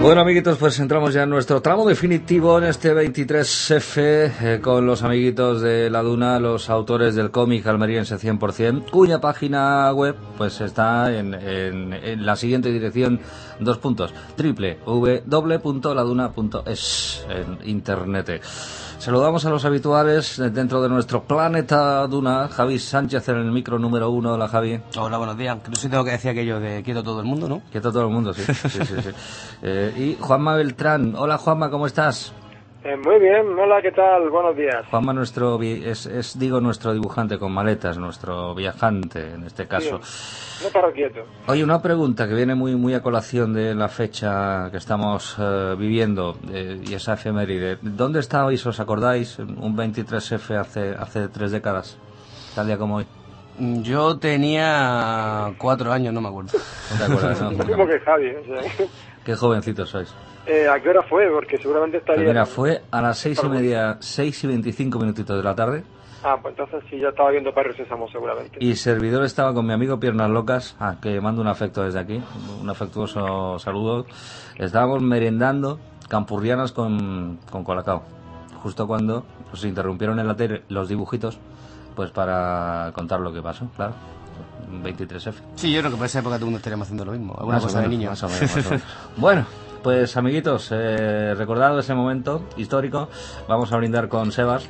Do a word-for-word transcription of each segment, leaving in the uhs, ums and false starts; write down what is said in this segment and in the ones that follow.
Bueno, amiguitos, pues entramos ya en nuestro tramo definitivo en este veintitrés efe eh, con los amiguitos de La Duna, los autores del cómic almeriense cien por ciento, cuya página web pues está en, en, en la siguiente dirección, dos puntos, triple w w w punto laduna punto es en internet. Saludamos a los habituales dentro de nuestro planeta Duna. Javi Sánchez en el micro número uno. Hola, Javi. Hola, buenos días. No sé si tengo que decir aquello de quieto todo el mundo, ¿no? Quieto todo el mundo, sí. sí, sí, sí. Eh, y Juanma Beltrán. Hola, Juanma, ¿cómo estás? Eh, muy bien, hola, ¿qué tal? Buenos días. Juanma, nuestro es, es, digo, nuestro dibujante con maletas, nuestro viajante en este caso. Sí, no paro quieto. Oye, una pregunta que viene muy muy a colación de la fecha que estamos uh, viviendo eh, y esa efeméride. ¿Dónde estabais, os acordáis, un veintitrés efe hace, hace tres décadas, tal día como hoy? Yo tenía cuatro años, no me acuerdo. No te acuerdas, ¿no? Lo mismo que Javi, o sea. Qué jovencitos sois. Eh, ¿A qué hora fue? Porque seguramente estaría... Pues mira, fue a las seis y media, seis y veinticinco minutitos de la tarde. Ah, pues entonces sí, ya estaba viendo Perro Sésamo seguramente. Y servidor estaba con mi amigo Piernas Locas, a que mando un afecto desde aquí, un afectuoso saludo. Estábamos merendando campurrianas con, con colacao, justo cuando nos interrumpieron en la tele los dibujitos, pues para contar lo que pasó, claro. veintitrés efe. Sí, yo creo que por esa época todo el mundo estaríamos haciendo lo mismo. Alguna Más cosa o menos, de niño. más o menos, más o menos. Bueno, pues amiguitos, eh, recordado ese momento histórico, vamos a brindar con Sebas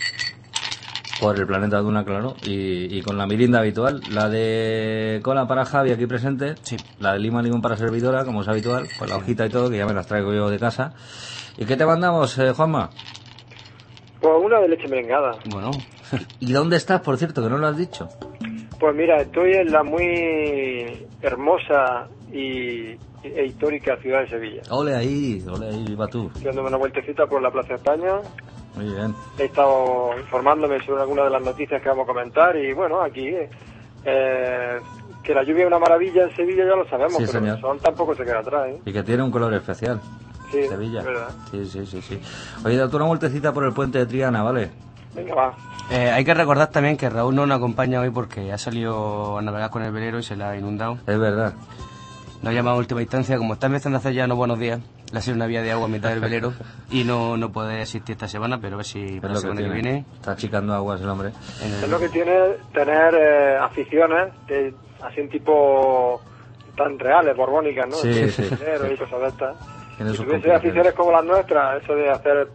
por el planeta Duna, claro, y, y con la mirinda habitual, la de cola para Javi aquí presente, sí. La de lima limón para servidora, como es habitual, con la hojita y todo, que ya me las traigo yo de casa. ¿Y qué te mandamos, eh, Juanma? Pues una de leche merengada. Bueno. ¿Y dónde estás, por cierto, que no lo has dicho? Pues mira, estoy en la muy hermosa y e histórica ciudad de Sevilla. Ole ahí, ole ahí, viva tú. Estoy dándome una vueltecita por la Plaza España. Muy bien. He estado informándome sobre algunas de las noticias que vamos a comentar y bueno, aquí eh, que la lluvia es una maravilla en Sevilla ya lo sabemos, Sí, pero señor. el sol tampoco se queda atrás, ¿eh? Y que tiene un color especial. Sí, Sevilla. es verdad. Sí, sí, sí, sí. Oye, date una vueltecita por el puente de Triana, ¿vale? Venga, va. Eh, hay que recordar también que Raúl no nos acompaña hoy porque ha salido a navegar con el velero y se le ha inundado. Es verdad. Nos ha llamado a última instancia, como está empezando a hacer ya no buenos días, le ha sido una vía de agua a mitad del velero y no, no puede asistir esta semana, pero a ver si para la semana que, que viene... Está achicando aguas el hombre. El... Es lo que tiene tener eh, aficiones de, así un tipo tan reales, borbónicas, ¿no? Sí, de sí, sí. Y cosas de estas. Si tuviese aficiones como las nuestras, eso de hacer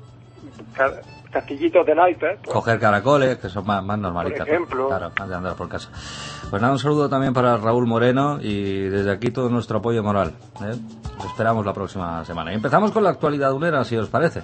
castillitos de naipes, pues, coger caracoles, que son más, más normalitas, por ejemplo, claro, más de andar por casa. Pues nada, un saludo también para Raúl Moreno y desde aquí todo nuestro apoyo moral, ¿eh? Os esperamos la próxima semana y empezamos con la actualidad dunera, si os parece.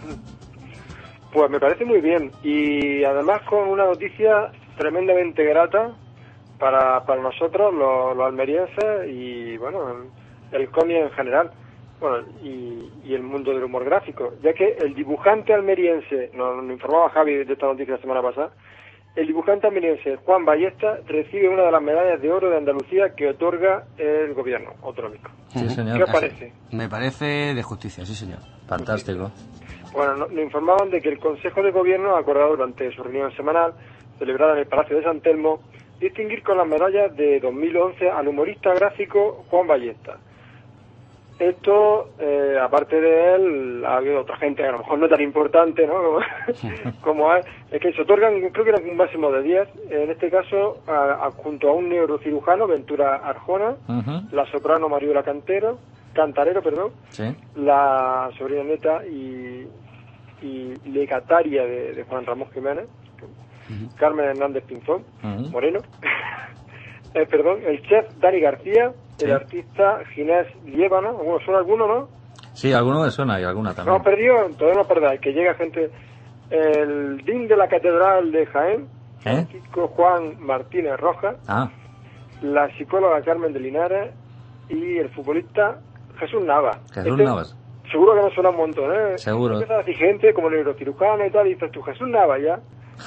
Pues me parece muy bien y además con una noticia tremendamente grata para, para nosotros los, los almerienses y bueno, el, el cómic en general. Bueno, y, y el mundo del humor gráfico, ya que el dibujante almeriense, nos, nos informaba Javi de esta noticia la semana pasada, el dibujante almeriense Juan Ballesta recibe una de las medallas de oro de Andalucía que otorga el gobierno autonómico. Sí, señor. ¿Qué os parece? Me parece de justicia, sí, señor. Fantástico. Bueno, nos, nos informaban de que el Consejo de Gobierno ha acordado durante su reunión semanal, celebrada en el Palacio de San Telmo, distinguir con las medallas de dos mil once al humorista gráfico Juan Ballesta. Esto, eh, aparte de él, ha habido otra gente que a lo mejor no es tan importante, ¿no? Como, como es, es que se otorgan, creo que era un máximo de diez, en este caso, a, a, junto a un neurocirujano, Ventura Arjona, uh-huh. la soprano Mariola Cantero, Cantarero, perdón, ¿sí? La sobrina neta y, y legataria de, de Juan Ramón Jiménez, uh-huh. Carmen Hernández Pinzón, uh-huh. Moreno, eh, perdón, el chef Dani García, el sí. artista Ginés Liébana, bueno, ¿suena alguno, no? Sí, alguno me suena y alguna también. No, perdió, todavía no perdáis, que llega gente, el D I N de la Catedral de Jaén, ¿Eh? Francisco Juan Martínez Rojas, ah. la psicóloga Carmen de Linares y el futbolista Jesús Navas. Jesús este, Navas. Seguro que no suena un montón, ¿eh? Seguro. Empiezas a decir gente como neurocirujano y tal, y dices tú, Jesús Navas ya.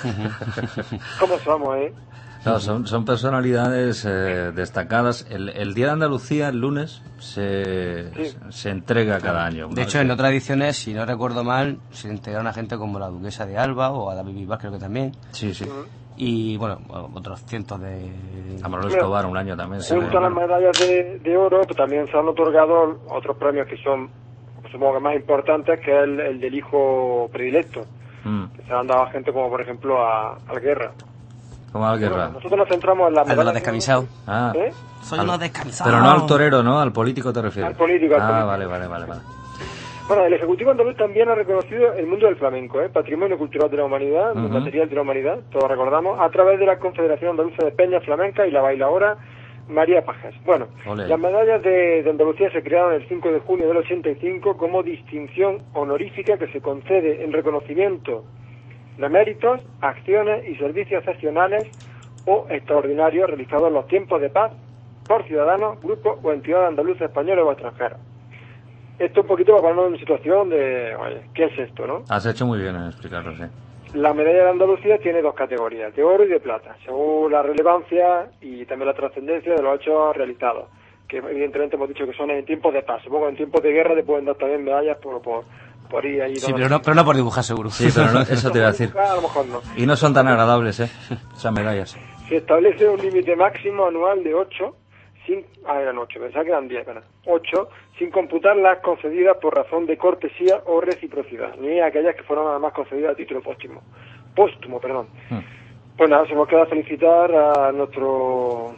¿Cómo somos, eh? No, son, son personalidades eh, destacadas. El, el Día de Andalucía, el lunes, se, sí. se entrega cada año. De hecho, en otras ediciones, si no recuerdo mal, se entregaron a gente como la Duquesa de Alba o a David Bisbal, creo que también. Sí, sí. Uh-huh. Y, bueno, otros cientos de... A Manuel Escobar un año también. Junto a las medallas de, de oro, pues también se han otorgado otros premios que son supongo que más importantes, que es el, el del hijo predilecto, mm. que se han dado a gente como, por ejemplo, a, a la guerra. Como a la guerra. Bueno, nosotros nos centramos en la medalla... A los descamisados. Ah. ¿Eh? Soy unos descamisados. Pero no al torero, ¿no? Al político te refieres. Al político, al Ah, político. vale, vale, vale, vale. Bueno, el Ejecutivo andaluz también ha reconocido el mundo del flamenco, ¿eh? Patrimonio cultural de la humanidad, uh-huh. material de la humanidad, todos recordamos, a través de la Confederación Andaluza de Peña Flamenca y la bailaora María Pajas. Bueno, Olé. Las medallas de, de Andalucía se crearon el cinco de junio del ochenta y cinco como distinción honorífica que se concede en reconocimiento de méritos, acciones y servicios excepcionales o extraordinarios realizados en los tiempos de paz por ciudadanos, grupos o entidades andaluzas, españoles o extranjeros. Esto un poquito para ponernos en situación de, oye, ¿qué es esto, no? Has hecho muy bien en explicarlo, sí. La medalla de Andalucía tiene dos categorías, de oro y de plata, según la relevancia y también la trascendencia de los hechos realizados, que evidentemente hemos dicho que son en tiempos de paz. Supongo que en tiempos de guerra te pueden dar también medallas por, por, por ir ahí. Sí, pero no, pero no por dibujar, seguro. Sí, pero no, eso te iba a decir. A lo mejor no. Y no son tan agradables, ¿eh? Esas medallas. Se establece un límite máximo anual de ocho, sin, ah, eran ocho, pensaba que eran diez, pero ocho, sin computar las concedidas por razón de cortesía o reciprocidad, ni aquellas que fueron además concedidas a título póstumo, póstumo, perdón. Hmm. Pues nada, se nos queda felicitar a nuestro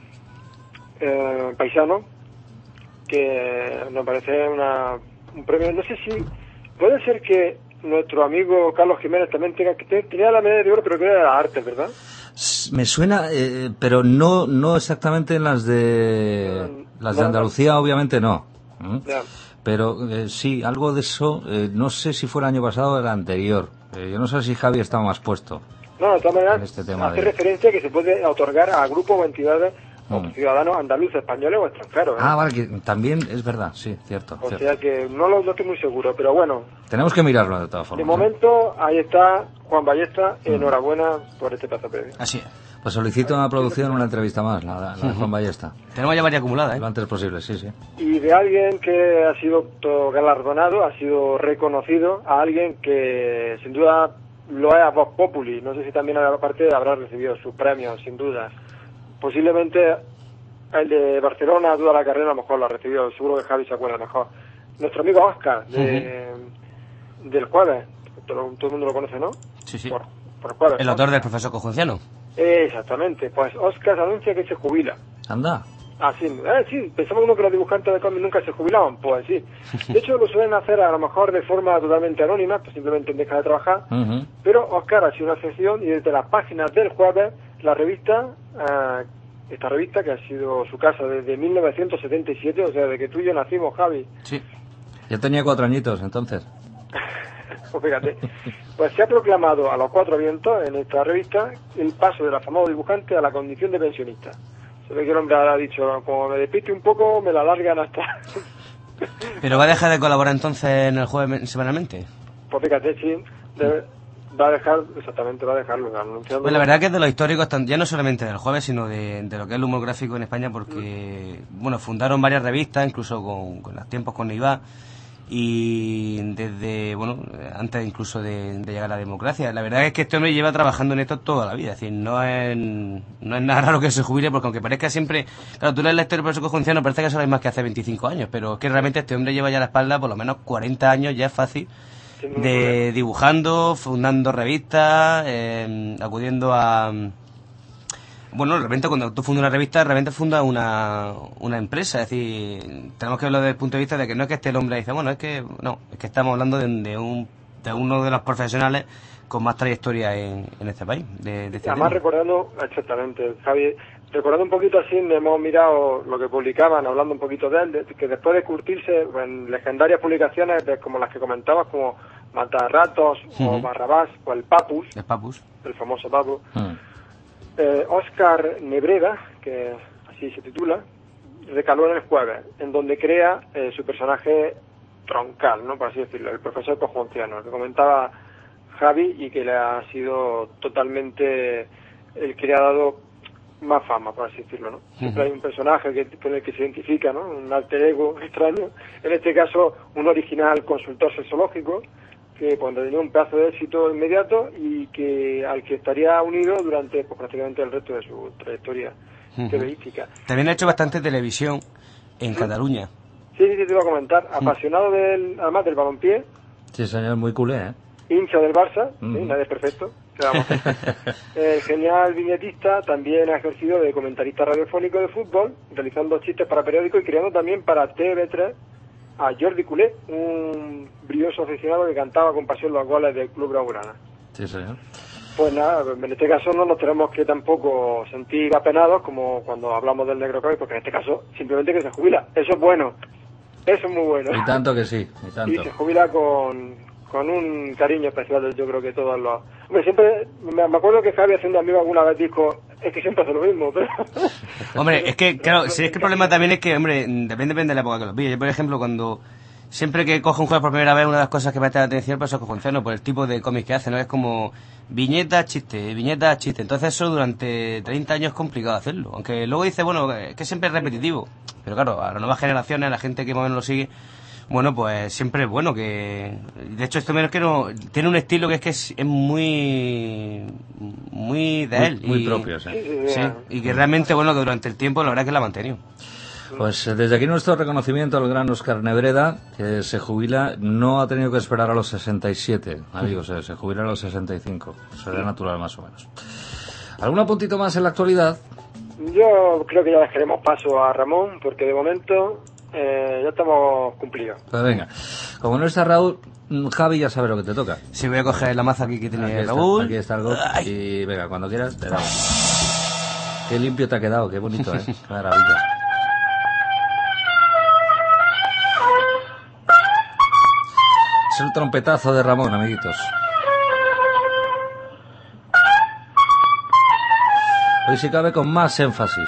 eh, paisano, que nos parece una, un premio, no sé si, puede ser que nuestro amigo Carlos Jiménez también tenga, que tenía la medalla de oro, pero que era de las artes, ¿verdad? Me suena, eh, pero no no exactamente en las de las de Andalucía, obviamente no. ¿Mm? Pero eh, sí, algo de eso, eh, no sé si fue el año pasado o el anterior. Eh, yo no sé si Javi estaba más puesto. No, de todas maneras, este tema hace de... referencia que se puede otorgar a grupos o entidades mm. o ciudadanos andaluces, españoles o extranjeros. ¿eh? Ah, vale, que también es verdad, sí, cierto. O cierto. sea que no lo no estoy muy seguro, pero bueno. Tenemos que mirarlo de todas formas. De momento, ahí está Juan Ballesta, mm. enhorabuena por este paso previo. Así es. Pues solicito a la producción una entrevista más, la, la de uh-huh. Juan Ballesta. Tenemos ya varias acumuladas, ¿eh? Lo antes posible, sí, sí. Y de alguien que ha sido galardonado, ha sido reconocido, a alguien que sin duda lo es a Vox Populi. No sé si también aparte habrá recibido sus premios, sin duda. Posiblemente el de Barcelona, toda la carrera, a lo mejor lo ha recibido. Seguro que Javi se acuerda mejor. Nuestro amigo Oscar, de, uh-huh. del jueves. Todo, todo el mundo lo conoce, ¿no? Sí, sí. Por, por jueves, el ¿no? autor del profesor Conjunciano. Exactamente, pues Oscar anuncia que se jubila. Anda. Ah, sí, eh, sí, pensamos uno que los dibujantes de cómics nunca se jubilaban, pues sí. De hecho lo suelen hacer a lo mejor de forma totalmente anónima, pues simplemente deja de trabajar, uh-huh. pero Oscar ha sido una excepción y desde las páginas del jueves, la revista, eh, esta revista que ha sido su casa desde mil novecientos setenta y siete, o sea, de que tú y yo nacimos, Javi. Sí, yo tenía cuatro añitos entonces. Pues fíjate, pues se ha proclamado a los cuatro vientos en esta revista el paso del afamado dibujante a la condición de pensionista. Se ve que el hombre ha dicho, como me despiste un poco, me la largan hasta... ¿Pero va a dejar de colaborar entonces en el jueves semanalmente? Pues fíjate, sí, debe, va a dejar, exactamente, va a dejarlo. Anunciando... Pues la verdad que es de los históricos, ya no solamente del jueves, sino de, de lo que es el humor gráfico en España, porque, mm. bueno, fundaron varias revistas, incluso con, con los tiempos con Neivá, y desde, bueno, antes incluso de, de llegar a la democracia. La verdad es que este hombre lleva trabajando en esto toda la vida, es decir, no es, no es nada raro que se jubile, porque aunque parezca siempre, claro, tú lees la historia del profesor Conjunciano, parece que eso es más que hace veinticinco años, pero es que realmente este hombre lleva ya a la espalda por lo menos cuarenta años, ya es fácil, de dibujando, fundando revistas, eh, acudiendo a... Bueno, de repente cuando tú fundas una revista, de repente funda una, una empresa, es decir, tenemos que verlo desde el punto de vista de que no es que esté el hombre y dice, bueno, es que no, es que estamos hablando de, de, un, de uno de los profesionales con más trayectoria en, en este país. De, de este Además tema. recordando, exactamente, Javi, recordando un poquito así, hemos mirado lo que publicaban, hablando un poquito de él, de, que después de curtirse en legendarias publicaciones de, como las que comentabas, como Matarratos uh-huh. o Barrabás o el Papus, el Papus, el famoso Papus, uh-huh. Eh, Oscar Nebreda, que así se titula, recaló en el jueves, en donde crea eh, su personaje troncal, ¿no? Por así decirlo, el profesor Conjunciano, que comentaba Javi y que le ha sido totalmente el que le ha dado más fama, por así decirlo, ¿no? Siempre hay un personaje que, con el que se identifica, ¿no? Un alter ego extraño, en este caso un original consultor sexológico, que pues, tenía un pedazo de éxito inmediato y que al que estaría unido durante pues, prácticamente el resto de su trayectoria uh-huh. periodística. También ha hecho bastante televisión en ¿Sí? Cataluña. Sí, sí, sí, te iba a comentar. Apasionado del, además del balompié. Sí, señor, muy culé, ¿eh? Hincha del Barça, Uh-huh. ¿sí? Nadie es perfecto. El genial viñetista también ha ejercido de comentarista radiofónico de fútbol, realizando chistes para periódicos y creando también para T V tres a Jordi Culé, un brioso aficionado que cantaba con pasión los goles del Club Blaugrana. Sí, señor. Pues nada, en este caso no nos tenemos que tampoco sentir apenados como cuando hablamos del Negro Coy, porque en este caso simplemente que se jubila. Eso es bueno, eso es muy bueno. Y tanto que sí, y tanto. Y se jubila con, con un cariño especial, yo creo que todos los... Hombre, siempre, me, me acuerdo que Javi haciendo amigo alguna vez dijo, es que siempre hace lo mismo, pero... Hombre, es que, claro, si es que el problema también es que, hombre, depende, depende de la época que lo pille. Yo, por ejemplo, cuando... Siempre que cojo un juego por primera vez, una de las cosas que me da atención pues, es Cojonceno, por el tipo de cómics que hace, ¿no? Es como viñeta, chiste, viñeta, chiste. Entonces eso durante treinta años es complicado hacerlo. Aunque luego dice, bueno, es que siempre es repetitivo. Pero claro, a las nuevas generaciones, a la gente que más o menos lo sigue, bueno, pues siempre es bueno que... De hecho, esto menos que no... Tiene un estilo que es que es, es muy... Muy de él. Muy, muy y, propio, sí. Sí, y que realmente, bueno, que durante el tiempo la verdad que la ha mantenido. Pues desde aquí nuestro reconocimiento al gran Óscar Nebreda, que se jubila, no ha tenido que esperar a los sesenta y siete, amigos, eh, se jubila a los sesenta y cinco, será natural más o menos. ¿Algún puntito más en la actualidad? Yo creo que ya dejaremos paso a Ramón, porque de momento eh, ya estamos cumplidos. Pues venga, como no está Raúl, Javi ya sabe lo que te toca. Sí, voy a coger la maza aquí que tiene Aquí Raúl. Está, aquí está algo, Ay. y venga, cuando quieras te damos. Qué limpio te ha quedado, qué bonito, eh, qué maravilla. Es el trompetazo de Ramón, amiguitos. Hoy si cabe con más énfasis.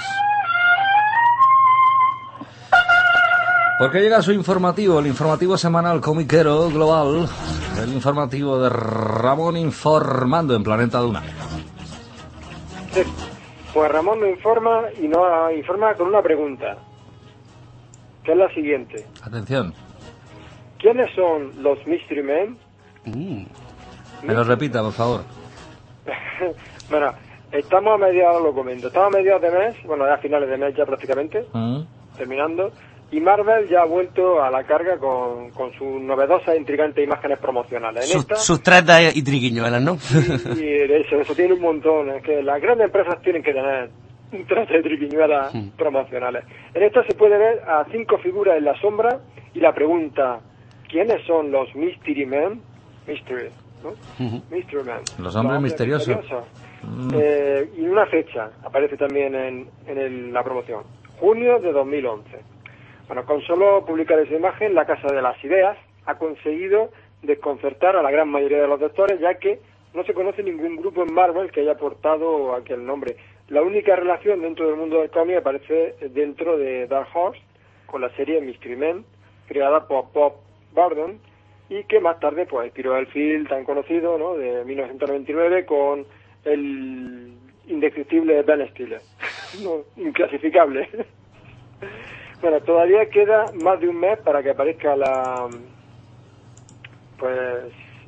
Porque llega su informativo, el informativo semanal comiquero global, el informativo de Ramón informando en Planeta Duna. Sí. Pues Ramón nos informa y nos informa con una pregunta, que es la siguiente. Atención. ¿Quiénes son los Mystery Men? Mm. Me lo repita, por favor. Bueno, estamos a mediados, lo comento, estamos a mediados de mes, bueno, ya a finales de mes ya prácticamente, ¿Mm? terminando, y Marvel ya ha vuelto a la carga con, con sus novedosas e intrigantes imágenes promocionales. En Sus, esta, sus tretas y triquiñuelas, ¿no? y, y eso, eso tiene un montón, es que las grandes empresas tienen que tener un trato de triquiñuelas Sí. promocionales. En esta se puede ver a cinco figuras en la sombra y la pregunta, ¿quiénes son los Mystery Men? Mystery, ¿no? Ujú. Mystery Men. Los hombres misteriosos. Mm. Eh, y una fecha aparece también en, en el- la promoción, junio de dos mil once. Bueno, con solo publicar esa imagen, la Casa de las Ideas ha conseguido desconcertar a la gran mayoría de los lectores, ya que no se conoce ningún grupo en Marvel que haya portado aquel nombre. La única relación dentro del mundo del cómic aparece dentro de Dark Horse, con la serie Mystery Men, creada por Bob Burden, y que más tarde pues inspiró el film tan conocido, ¿no?, de mil novecientos noventa y nueve con el indescriptible Ben Stiller. No, inclasificable. Bueno, todavía queda más de un mes para que aparezca la... pues...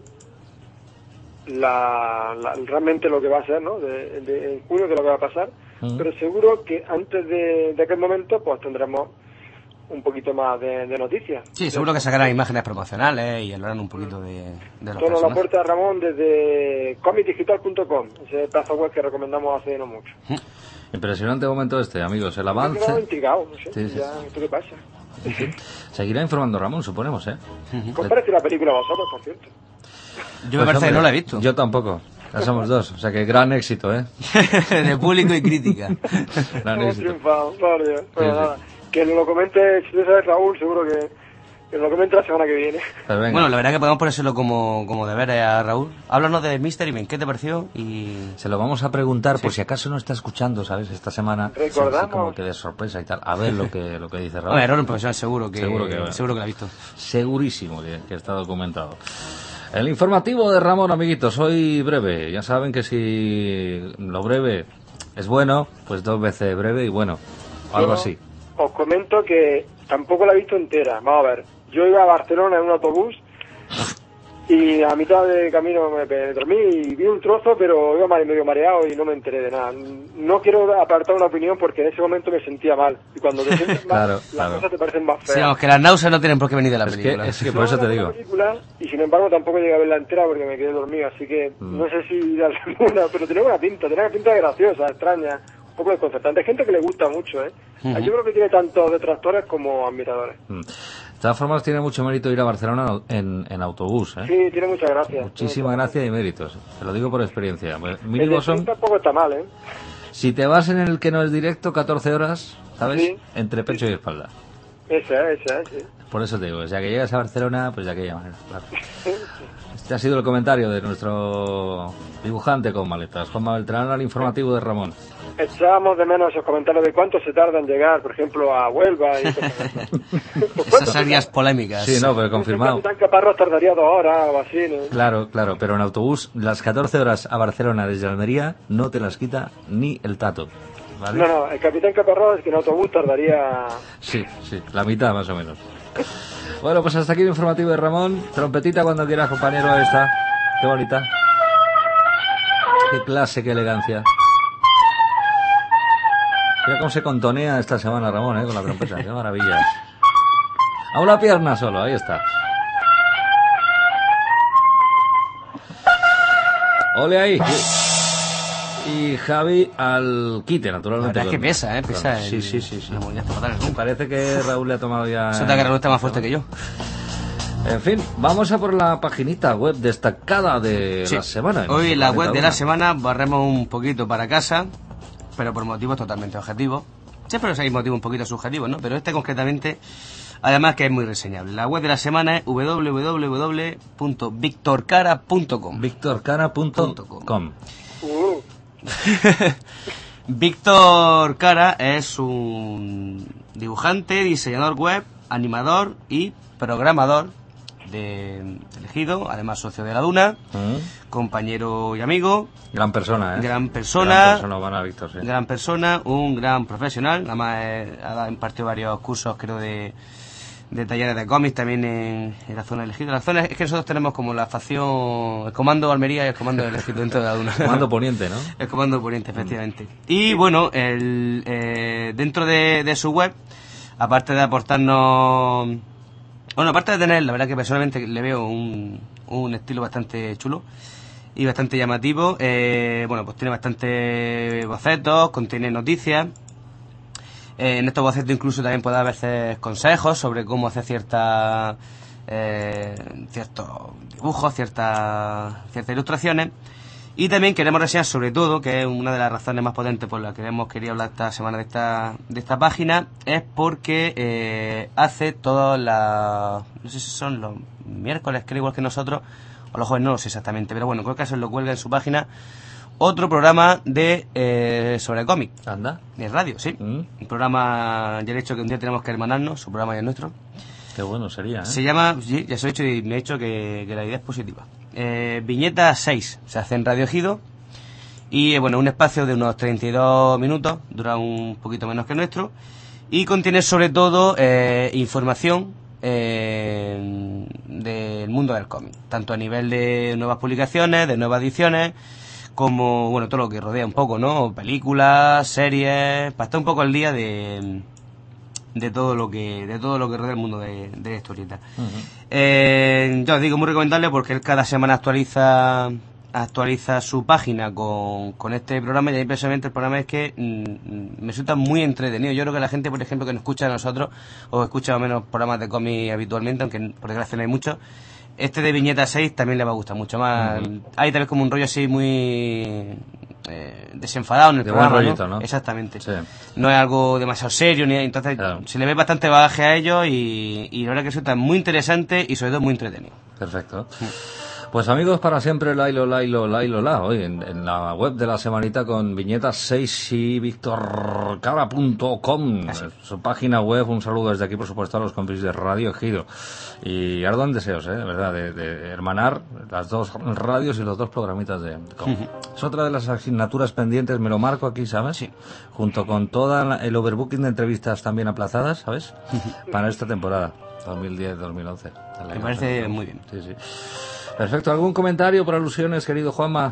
La, la- realmente lo que va a ser, ¿no?, de, de- en junio, de lo que va a pasar, Mm. pero seguro que antes de, de aquel momento pues tendremos un poquito más de, de noticias. Sí, seguro que sacarán imágenes promocionales y hablarán un poquito de, de los Todo la personajes. puerta, Ramón, desde comic digital punto com, ese pedazo web que recomendamos hace no mucho. Impresionante momento este, amigos. El Me he quedado avance. intrigado, no sé, Sí, sí. ya, ¿esto qué pasa? Seguirá informando Ramón, suponemos, ¿eh? ¿Qué os parece la película a vosotros, por cierto? Yo me Pues, parece que hombre, no la he visto. Yo tampoco. Ya somos dos. O sea que gran éxito, ¿eh? De público y crítica. Gran Hemos éxito. triunfado, por Dios. Bueno, sí. nada, que nos lo comente, si tú sabes, Raúl, seguro que, que nos lo comente la semana que viene. Pues venga. Bueno, la verdad que podemos ponérselo como, como deber a Raúl. Háblanos de Mystery Men, ¿qué te pareció? Y... Se lo vamos a preguntar por si acaso no está escuchando, ¿sabes? Esta semana. Recordamos. Así como que de sorpresa y tal. A ver lo que, lo que dice Raúl. Bueno, era un profesional seguro que, Seguro que- seguro que la ha visto. Segurísimo que, que está documentado. El informativo de Ramón, amiguitos, hoy breve. Ya saben que si lo breve es bueno, pues dos veces breve y bueno, algo Yo así. Os comento que tampoco la he visto entera. Vamos a ver, yo iba a Barcelona en un autobús Y a mitad de camino me, me dormí y vi un trozo, pero iba medio mareado y no me enteré de nada. No quiero apartar una opinión porque en ese momento me sentía mal. Y cuando te sientes mal, Claro, las claro. cosas te parecen más feas. Sí, vamos, que las náuseas no tienen por qué venir de la Es película. que, es que No, por eso no, te no, digo. la película, y sin embargo tampoco llegué a verla entera porque me quedé dormido, así que Mm. no sé si ir a alguna, pero tenía una pinta, tenía una pinta graciosa, extraña, un poco desconcertante. Hay gente que le gusta mucho, ¿eh? Ujú. Yo creo que tiene tanto detractores como admiradores. Mm. De todas formas, tiene mucho mérito ir a Barcelona en, en autobús, ¿eh? Sí, tiene mucha gracia. Muchísima Tiene mucha gracia y méritos. Te lo digo por experiencia. Pues, El mínimo de son, Tren tampoco está mal, ¿eh? si te vas en el que no es directo, catorce horas, ¿sabes? Sí. Entre pecho y espalda. Esa, esa, sí. Por eso te digo, ya que llegas a Barcelona, pues de aquella manera, claro. Este ha sido el comentario de nuestro dibujante con maletas, Juanma Beltrán, al informativo de Ramón. Echábamos de menos esos comentarios de cuánto se tarda en llegar, por ejemplo, a Huelva y cosas así. Esas áreas polémicas. Sí, no, pero confirmado. El Capitán Caparrós tardaría dos horas o así, ¿no? Claro, claro, pero en autobús, las catorce horas a Barcelona desde Almería no te las quita ni el tato, ¿vale? No, no, el Capitán Caparrós es que en autobús tardaría... Sí, sí, la mitad más o menos. Bueno, pues hasta aquí el informativo de Ramón. Trompetita cuando quieras, compañero, ahí está. Qué bonita. Qué clase, qué elegancia. Mira cómo se contonea esta semana Ramón, ¿eh? Con la trompeta. Qué maravilla. A una pierna solo, ahí está. Ole ahí. Y Javi al quite, La naturalmente. verdad es que pesa, ¿eh? Pesa Sí, el- sí, sí, sí. la movida estatal, ¿no? Parece que Raúl le ha tomado ya... Se nota que Raúl está más fuerte que yo. En fin, vamos a por la paginita web destacada de Sí. la semana. Hoy en la web de la semana. semana barremos un poquito para casa, pero por motivos totalmente objetivos. Siempre hay motivos un poquito subjetivos, ¿no? Pero este concretamente, además que es muy reseñable. La web de la semana es w w w punto victor cara punto com. víctor cara punto com. Uh, Víctor Cara es un dibujante, diseñador web, animador y programador de elegido, además socio de la Duna, Mm. compañero y amigo, Gran persona, ¿eh? gran persona, Gran persona, Juana Víctor, sí. gran persona, un gran profesional, nada más eh, ha impartido varios cursos, creo, de, de talleres de cómics también en, en la zona de elegido. La zona es que nosotros tenemos como la facción, el comando Almería y el comando de elegido dentro de la Duna. Comando Poniente, ¿no? El comando Poniente, efectivamente. Y bueno, el, eh, dentro de, de su web, aparte de aportarnos... Bueno, aparte de tener, la verdad que personalmente le veo un, un estilo bastante chulo y bastante llamativo, eh, bueno, pues tiene bastante bocetos, contiene noticias. Eh, en estos bocetos incluso también puede haber veces consejos sobre cómo hacer ciertas eh, ciertos dibujos, ciertas ciertas ilustraciones. Y también queremos reseñar sobre todo, que es una de las razones más potentes por las que hemos querido hablar esta semana de esta de esta página, es porque eh, hace todas las... no sé si son los miércoles, creo, igual que nosotros, o los jueves, no lo sé exactamente, pero bueno, en cualquier caso lo cuelga en su página otro programa de eh, sobre cómic, Anda. de radio, sí. Mm. Un programa, ya he dicho que un día tenemos que hermanarnos, su programa y el nuestro. Qué bueno sería, ¿eh? Se llama, sí, ya se lo he dicho y me ha dicho que, que la idea es positiva. Eh, Viñeta seis, se hace en Radio Ejido. Y eh, bueno, un espacio de unos treinta y dos minutos, dura un poquito menos que el nuestro. Y contiene sobre todo eh, información eh, del mundo del cómic. Tanto a nivel de nuevas publicaciones, de nuevas ediciones, como bueno, todo lo que rodea un poco, ¿no? Películas, series, para estar un poco al día de... de todo lo que de todo lo que rodea el mundo de, de la historieta. Ujú. Eh, ya os digo, muy recomendable porque él cada semana actualiza actualiza su página con, con este programa, y a mí personalmente el programa es que mm, me resulta muy entretenido. Yo creo que la gente, por ejemplo, que nos escucha a nosotros o escucha más o menos programas de cómic habitualmente, aunque por desgracia no hay muchos, este de Viñeta seis también le va a gustar mucho más. Uh-huh. Hay tal vez como un rollo así muy eh, desenfadado en el De programa, buen rollito, ¿no? ¿no? Exactamente. Sí. No es algo demasiado serio, ni entonces Claro. se le ve bastante bagaje a ellos y, y la verdad que resulta muy interesante y sobre todo muy entretenido. Perfecto. Pues amigos, para siempre, Lailo, Lailo, Lailo, la, hoy en, en la web de la semanita con viñetas seis y victor cara punto com, su página web. Un saludo desde aquí, por supuesto, a los compis de Radio Ejido. Y ardan deseos, ¿eh? De verdad, de, de hermanar las dos radios y los dos programitas de com. Ujú. Es otra de las asignaturas pendientes, me lo marco aquí, ¿sabes? Sí. Junto con toda la- el overbooking de entrevistas también aplazadas, ¿sabes? Para esta temporada. dos mil diez dos mil once. Me parece muy bien. Sí, sí. Perfecto. ¿Algún comentario por alusiones, querido Juanma?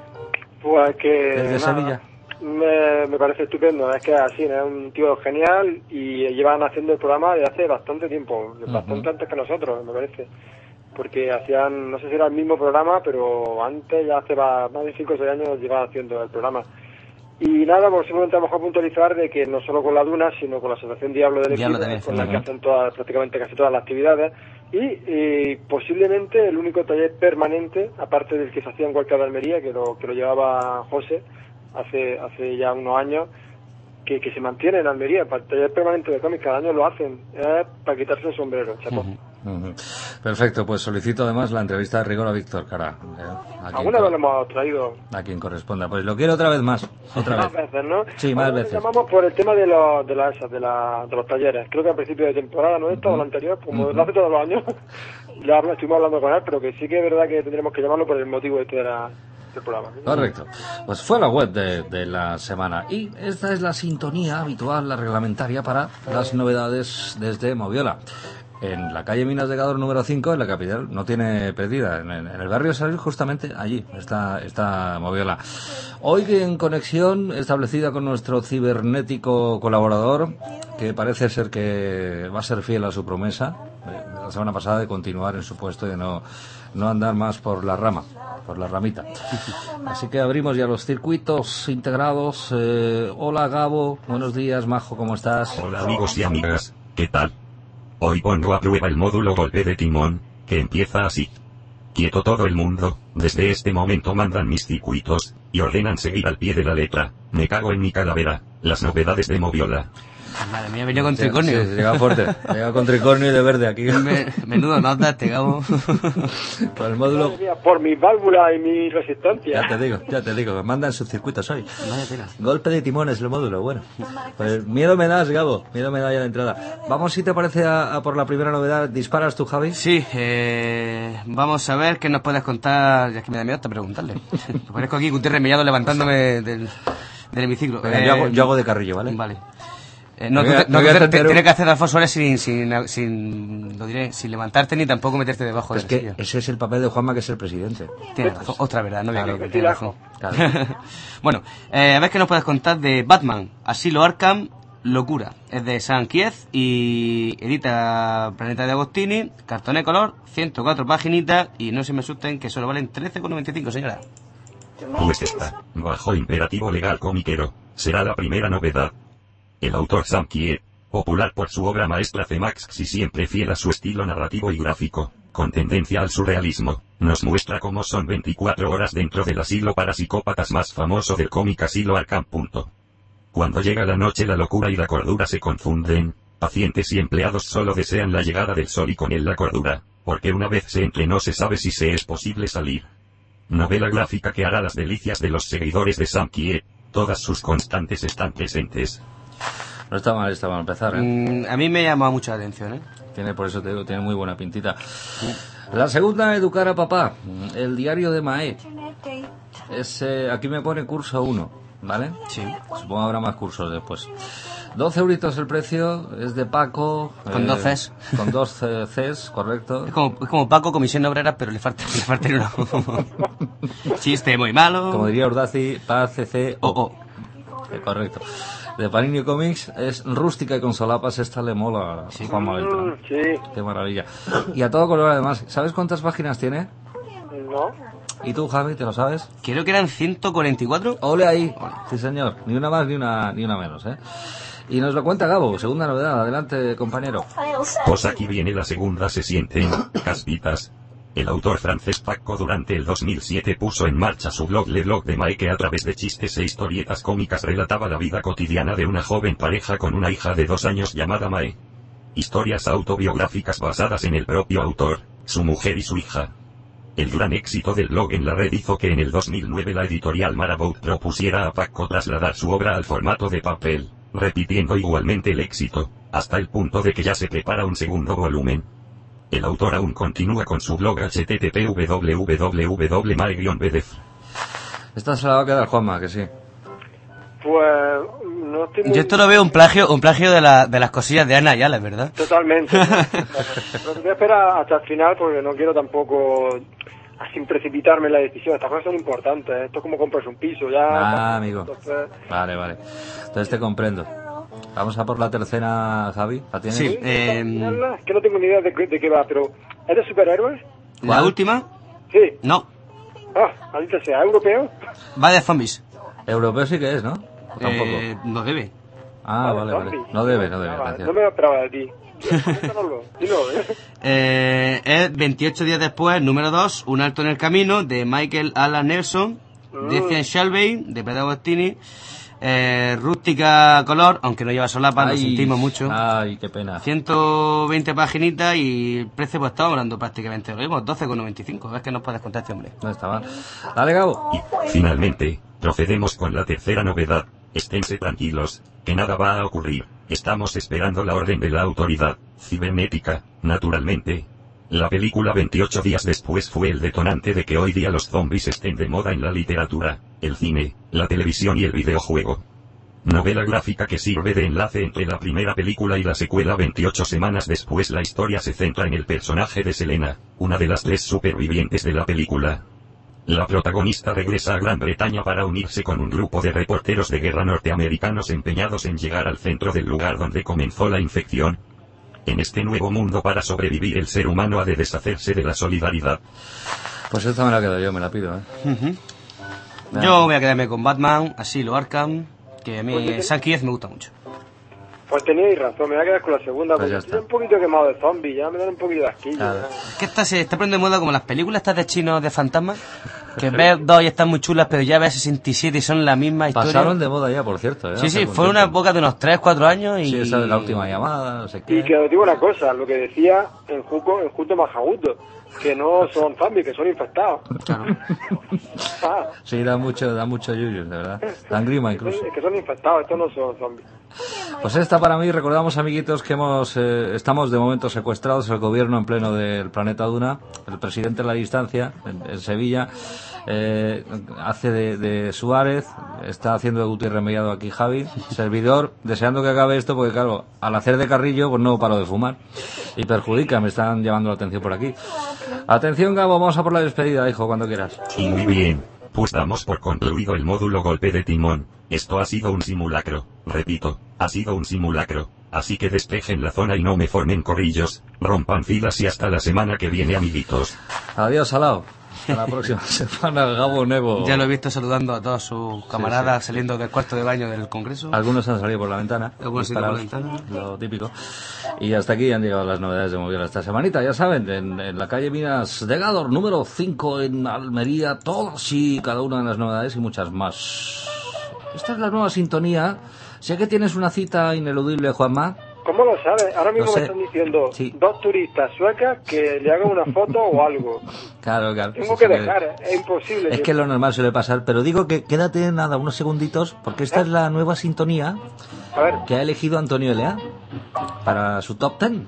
Pues que... Desde nada, Sevilla. Me, me parece estupendo, es que así, ¿no? Es un tío genial y llevan haciendo el programa desde hace bastante tiempo, uh-huh. bastante antes que nosotros, me parece. Porque hacían, no sé si era el mismo programa, pero antes, ya hace más de cinco o seis años, llevaban haciendo el programa. Y nada, pues simplemente a lo mejor puntualizar de que no solo con la Duna, sino con la Asociación Diablo del Equipo, con la que hacen todas, prácticamente casi todas las actividades, y eh, posiblemente el único taller permanente, aparte del que se hacía en Huerca de Almería, que lo, que lo llevaba José, hace hace ya unos años, que, que se mantiene en Almería. Para el taller permanente de cómics, cada año lo hacen, es para quitarse el sombrero, chapo. Uh-huh. Uh-huh. Perfecto, pues solicito además la entrevista de rigor a Víctor Cara. ¿eh? Alguna vez lo hemos traído. A quien corresponda, pues lo quiero otra vez más, otra más vez. veces, ¿no? Sí, más Ahora veces. Llamamos por el tema de los de, la, de, la, de los talleres. Creo que al principio de temporada, no esta uh-huh. o la anterior, como uh-huh. lo hace todos los años, ya estuvimos hablando con él, pero que sí que es verdad que tendremos que llamarlo por el motivo este de la... programa. Correcto. Pues fue la web de, de la semana y esta es la sintonía habitual, la reglamentaria para las novedades desde Moviola. En la calle Minas de Gador número cinco, en la capital, no tiene pérdida. En, en el barrio Salir, justamente allí está, está Moviola. Hoy en conexión establecida con nuestro cibernético colaborador, que parece ser que va a ser fiel a su promesa, eh, la semana pasada, de continuar en su puesto y de no, no andar más por la rama. por la ramita. Así que abrimos ya los circuitos integrados. Eh, hola Gabo, buenos días, Majo, ¿cómo estás? Hola amigos y amigas, ¿qué tal? Hoy pongo a prueba el módulo golpe de timón, que empieza así. Quieto todo el mundo, desde este momento mandan mis circuitos, y ordenan seguir al pie de la letra. Me cago en mi calavera, las novedades de Moviola. Madre mía, venía con tricornio. Sí, sí, llega fuerte. Llega con tricornio y de verde aquí. Me, menudo nota este Gabo. Por el módulo. Por mi válvula y mi resistencia. Ya te digo, ya te digo, me mandan sus circuitos hoy. Vaya pena. Golpe de timón es el módulo, bueno. Pues miedo me das, Gabo, miedo me da ya de entrada. Vamos, si te parece, a, a por la primera novedad. ¿Disparas tú, Javi? Sí, eh, vamos a ver qué nos puedes contar. Ya es que me da miedo hasta preguntarle. Me parezco aquí Gutiérrez Mellado levantándome del, del hemiciclo. Eh, yo, hago, yo hago de carrillo, ¿vale? Vale. Eh, no, no, tú, no, no te, tienes que hacer Alfonso Suárez sin, sin, sin, lo diré, sin levantarte ni tampoco meterte debajo es de la que silla. Ese es el papel de Juanma, que es el presidente. Tienes razón, otra verdad, no había claro, que que razón. Claro. Bueno, eh, a ver qué nos puedes contar de Batman, Asilo Arkham, Locura. Es de Sam Kieth y edita Planeta de Agostini, cartoné color, ciento cuatro paginitas y no se me asusten que solo valen trece con noventa y cinco, señora. Pues esta, bajo imperativo legal comiquero, será la primera novedad. El autor Sam Kieth, popular por su obra maestra C-Max y siempre fiel a su estilo narrativo y gráfico, con tendencia al surrealismo, nos muestra cómo son veinticuatro horas dentro del asilo para psicópatas más famoso del cómic Asilo Arkham. Cuando llega la noche la locura y la cordura se confunden, pacientes y empleados solo desean la llegada del sol y con él la cordura, porque una vez se entre no se sabe si se es posible salir. Novela gráfica que hará las delicias de los seguidores de Sam Kieth, todas sus constantes están presentes. No está mal, está mal empezar, ¿eh? Mm, a mí me llama mucho la atención, ¿eh? Tiene, por eso te digo, tiene muy buena pintita. Sí. La segunda, Educar a Papá, el diario de Mae. Es, eh, aquí me pone curso uno, ¿vale? Sí. Supongo habrá más cursos después. doce euritos el precio, es de Paco. Con eh, dos Cs. Con dos Cs, correcto. Es como, es como Paco, comisión obrera, pero le falta, le falta uno. Chiste muy malo. Como diría Urdaci, P C C O. Oh, oh. Eh, correcto. De Panini Comics, es rústica y con solapas. Esta le mola a sí. Juanma Beltrán. Sí. Qué maravilla. Y a todo color además. ¿Sabes cuántas páginas tiene? No. ¿Y tú, Javi, te lo sabes? Creo que eran ciento cuarenta y cuatro. Ole ahí. Sí, señor. Ni una más ni una ni una menos, ¿eh? Y nos lo cuenta Gabo, segunda novedad. Adelante, compañero. Pues aquí viene la segunda, se sienten caspitas. El autor francés Paco durante el dos mil siete puso en marcha su blog Le Blog de Mae, que a través de chistes e historietas cómicas relataba la vida cotidiana de una joven pareja con una hija de dos años llamada Mae. Historias autobiográficas basadas en el propio autor, su mujer y su hija. El gran éxito del blog en la red hizo que en el dos mil nueve la editorial Marabout propusiera a Paco trasladar su obra al formato de papel, repitiendo igualmente el éxito, hasta el punto de que ya se prepara un segundo volumen. El autor aún continúa con su blog h t t p w w w punto mae guion b d f. Esta se la va a quedar Juanma, que sí. Pues no estoy muy... Yo esto lo veo un plagio un plagio de, la, de las cosillas de Ana Ayala, ¿verdad? Totalmente. Pero voy a esperar hasta el final porque no quiero tampoco sin precipitarme en la decisión. Estas cosas son importantes. Esto es como comprarse un piso ya. Ah, amigo. Entonces... Vale, vale. Entonces te comprendo. Vamos a por la tercera, Javi. ¿La tienes? Sí. Eh... Es que no tengo ni idea de, de qué va, pero ¿es de superhéroes? ¿La ¿Cuál? última? Sí. No. Ah, maldita sea, ¿europeo? Va de zombies. Europeo sí que es, ¿no? ¿O tampoco? Eh, no debe. Ah, Ah, vale, vale. zombies. No debe, no debe. Ah, vale. Gracias. No me lo esperaba de ti. Cuéntanoslo. Dilo, ¿eh? Eh, es veintiocho días después, número dos, Un alto en el camino, de Michael Alan Nelson, Mm. Decian Shelby, de Pedro Agostini, eh, Rústica Color, aunque no lleva solapa, lo Ay, sentimos mucho. Ay, qué pena. ciento veinte paginitas y el precio pues estamos hablando prácticamente de lo mismo, doce con noventa y cinco. ¿Ves que nos puedes contar este hombre? No está mal. Dale, Gabo. Y, finalmente, procedemos con la tercera novedad. Esténse tranquilos, que nada va a ocurrir. Estamos esperando la orden de la autoridad cibernética, naturalmente. La película veintiocho días después fue el detonante de que hoy día los zombies estén de moda en la literatura, el cine, la televisión y el videojuego. Novela gráfica que sirve de enlace entre la primera película y la secuela. veintiocho semanas después la historia se centra en el personaje de Selena, una de las tres supervivientes de la película. La protagonista regresa a Gran Bretaña para unirse con un grupo de reporteros de guerra norteamericanos empeñados en llegar al centro del lugar donde comenzó la infección. En este nuevo mundo, para sobrevivir, el ser humano ha de deshacerse de la solidaridad. Pues esta me la quedo yo, me la pido, ¿eh? Uh-huh. Nada. Yo voy a quedarme con Batman, Asilo Arkham, que a mí Pues, Sam Kieth me gusta mucho. Pues teníais razón, me voy a quedar con la segunda, Pues porque ya estoy está. un poquito quemado de zombies, ya me dan un poquito de asquillo. Claro. ya. Es que esta se está poniendo de moda como las películas estas de chinos de fantasmas, que ves dos y están muy chulas, pero ya ves sesenta y siete y son la misma historia. Pasaron de moda ya, por cierto. ¿eh? Sí, Hace sí, algún fue una tiempo. época de unos tres, cuatro años y... Sí, esa de la última llamada, no sé qué. Y que os digo una cosa, lo que decía en Juco, en Junto Majaguto, que no son zombies, que son infectados. Claro. Ah, Sí, da mucho, da mucho yuyu, de verdad. Dan grima incluso. es que son infectados, estos no son zombies. Pues esta para mí, recordamos, amiguitos, que hemos eh, estamos de momento secuestrados, el gobierno en pleno del planeta Duna, el presidente a la distancia, en, en Sevilla, eh, hace de, de Suárez, está haciendo de Gutiérrez Mellado aquí Javi, servidor, deseando que acabe esto, porque claro, al hacer de carrillo, pues no paro de fumar, y perjudica, me están llamando la atención por aquí. Atención, Gabo, vamos a por la despedida, hijo, cuando quieras. Y muy bien, pues damos por concluido el módulo golpe de timón. Esto ha sido un simulacro, repito, ha sido un simulacro, así que despejen la zona y no me formen corrillos, rompan filas y hasta la semana que viene, amiguitos. Adiós, Salao. Hasta la próxima semana, Gabo Nevo. Ya lo he visto saludando a todos sus camaradas saliendo del cuarto de baño del Congreso. Algunos han salido por la ventana. Algunos han salido por la disparados, ventana. Lo típico. Y hasta aquí han llegado las novedades de Moviola esta semanita. Ya saben, en, en la calle Minas de Gádor, número cinco en Almería, todas y cada una de las novedades y muchas más. Esta es la nueva sintonía. Sé que tienes una cita ineludible, Juanma. ¿Cómo lo sabes? Ahora mismo Lo sé. me están diciendo Sí. dos turistas suecas que le hagan una foto o algo. Claro, claro. Tengo Sí, que sí, dejar, ¿eh? Es imposible. Es que lo normal suele pasar, pero digo que quédate nada, unos segunditos, porque esta es la nueva sintonía A ver, que ha elegido Antonio Elea para su top ten.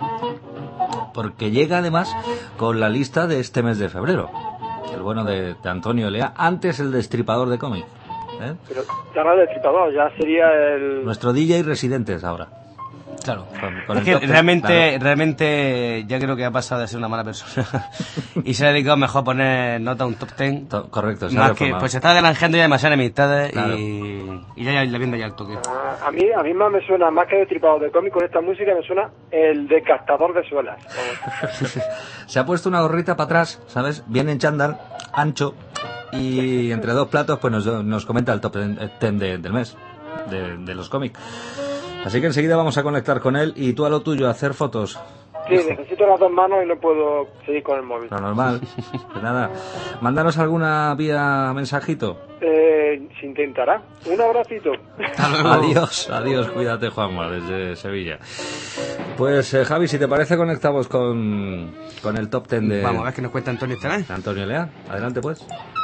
Porque llega además con la lista de este mes de febrero. El bueno de, de Antonio Elea, antes el destripador de cómic. ¿eh? pero ya no es el destripador, ya sería el... Nuestro D J residentes ahora. Claro. Con- con es el que top ten, realmente, claro. realmente ya creo que ha pasado de ser una mala persona y se ha dedicado mejor a poner nota a un top ten. To- correcto, se ha Más que, reformado. pues se está granjeando ya demasiadas amistades Claro. y, y ya, ya le viendo ya el toque. Ah, a mí a mí más me suena, más que destripador de cómic, con esta música me suena el desgastador de suelas. Se ha puesto una gorrita para atrás, ¿sabes? Bien en chándal, ancho, y entre dos platos pues nos, nos comenta el top ten de- del mes, de, de los cómics. Así que enseguida vamos a conectar con él y tú a lo tuyo, a hacer fotos. Sí, necesito las dos manos y no puedo seguir con el móvil. Lo normal. Pues nada, mándanos alguna vía mensajito. Eh, se intentará. Un abracito. Adiós, adiós, cuídate, Juanma, desde Sevilla. Pues eh, Javi, si te parece, conectamos con, con el top ten de, Vamos a ver qué nos cuenta Antonio esta vez. de Antonio Lea. Adelante, pues.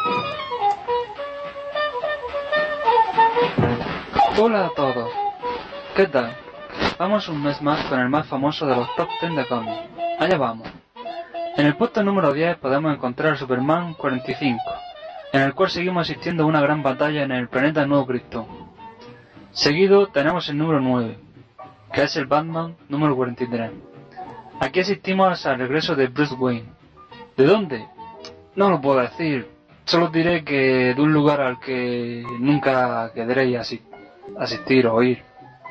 Hola a todos. ¿Qué tal? Vamos un mes más con el más famoso de los top ten de cómics. Allá vamos. En el puesto número diez podemos encontrar a Superman cuarenta y cinco, en el cual seguimos asistiendo a una gran batalla en el planeta Nuevo Krypton. Seguido tenemos el número nueve, que es el Batman número cuarenta y tres. Aquí asistimos al regreso de Bruce Wayne. ¿De dónde? No lo puedo decir. Solo diré que de un lugar al que nunca querréis asi- asistir o ir.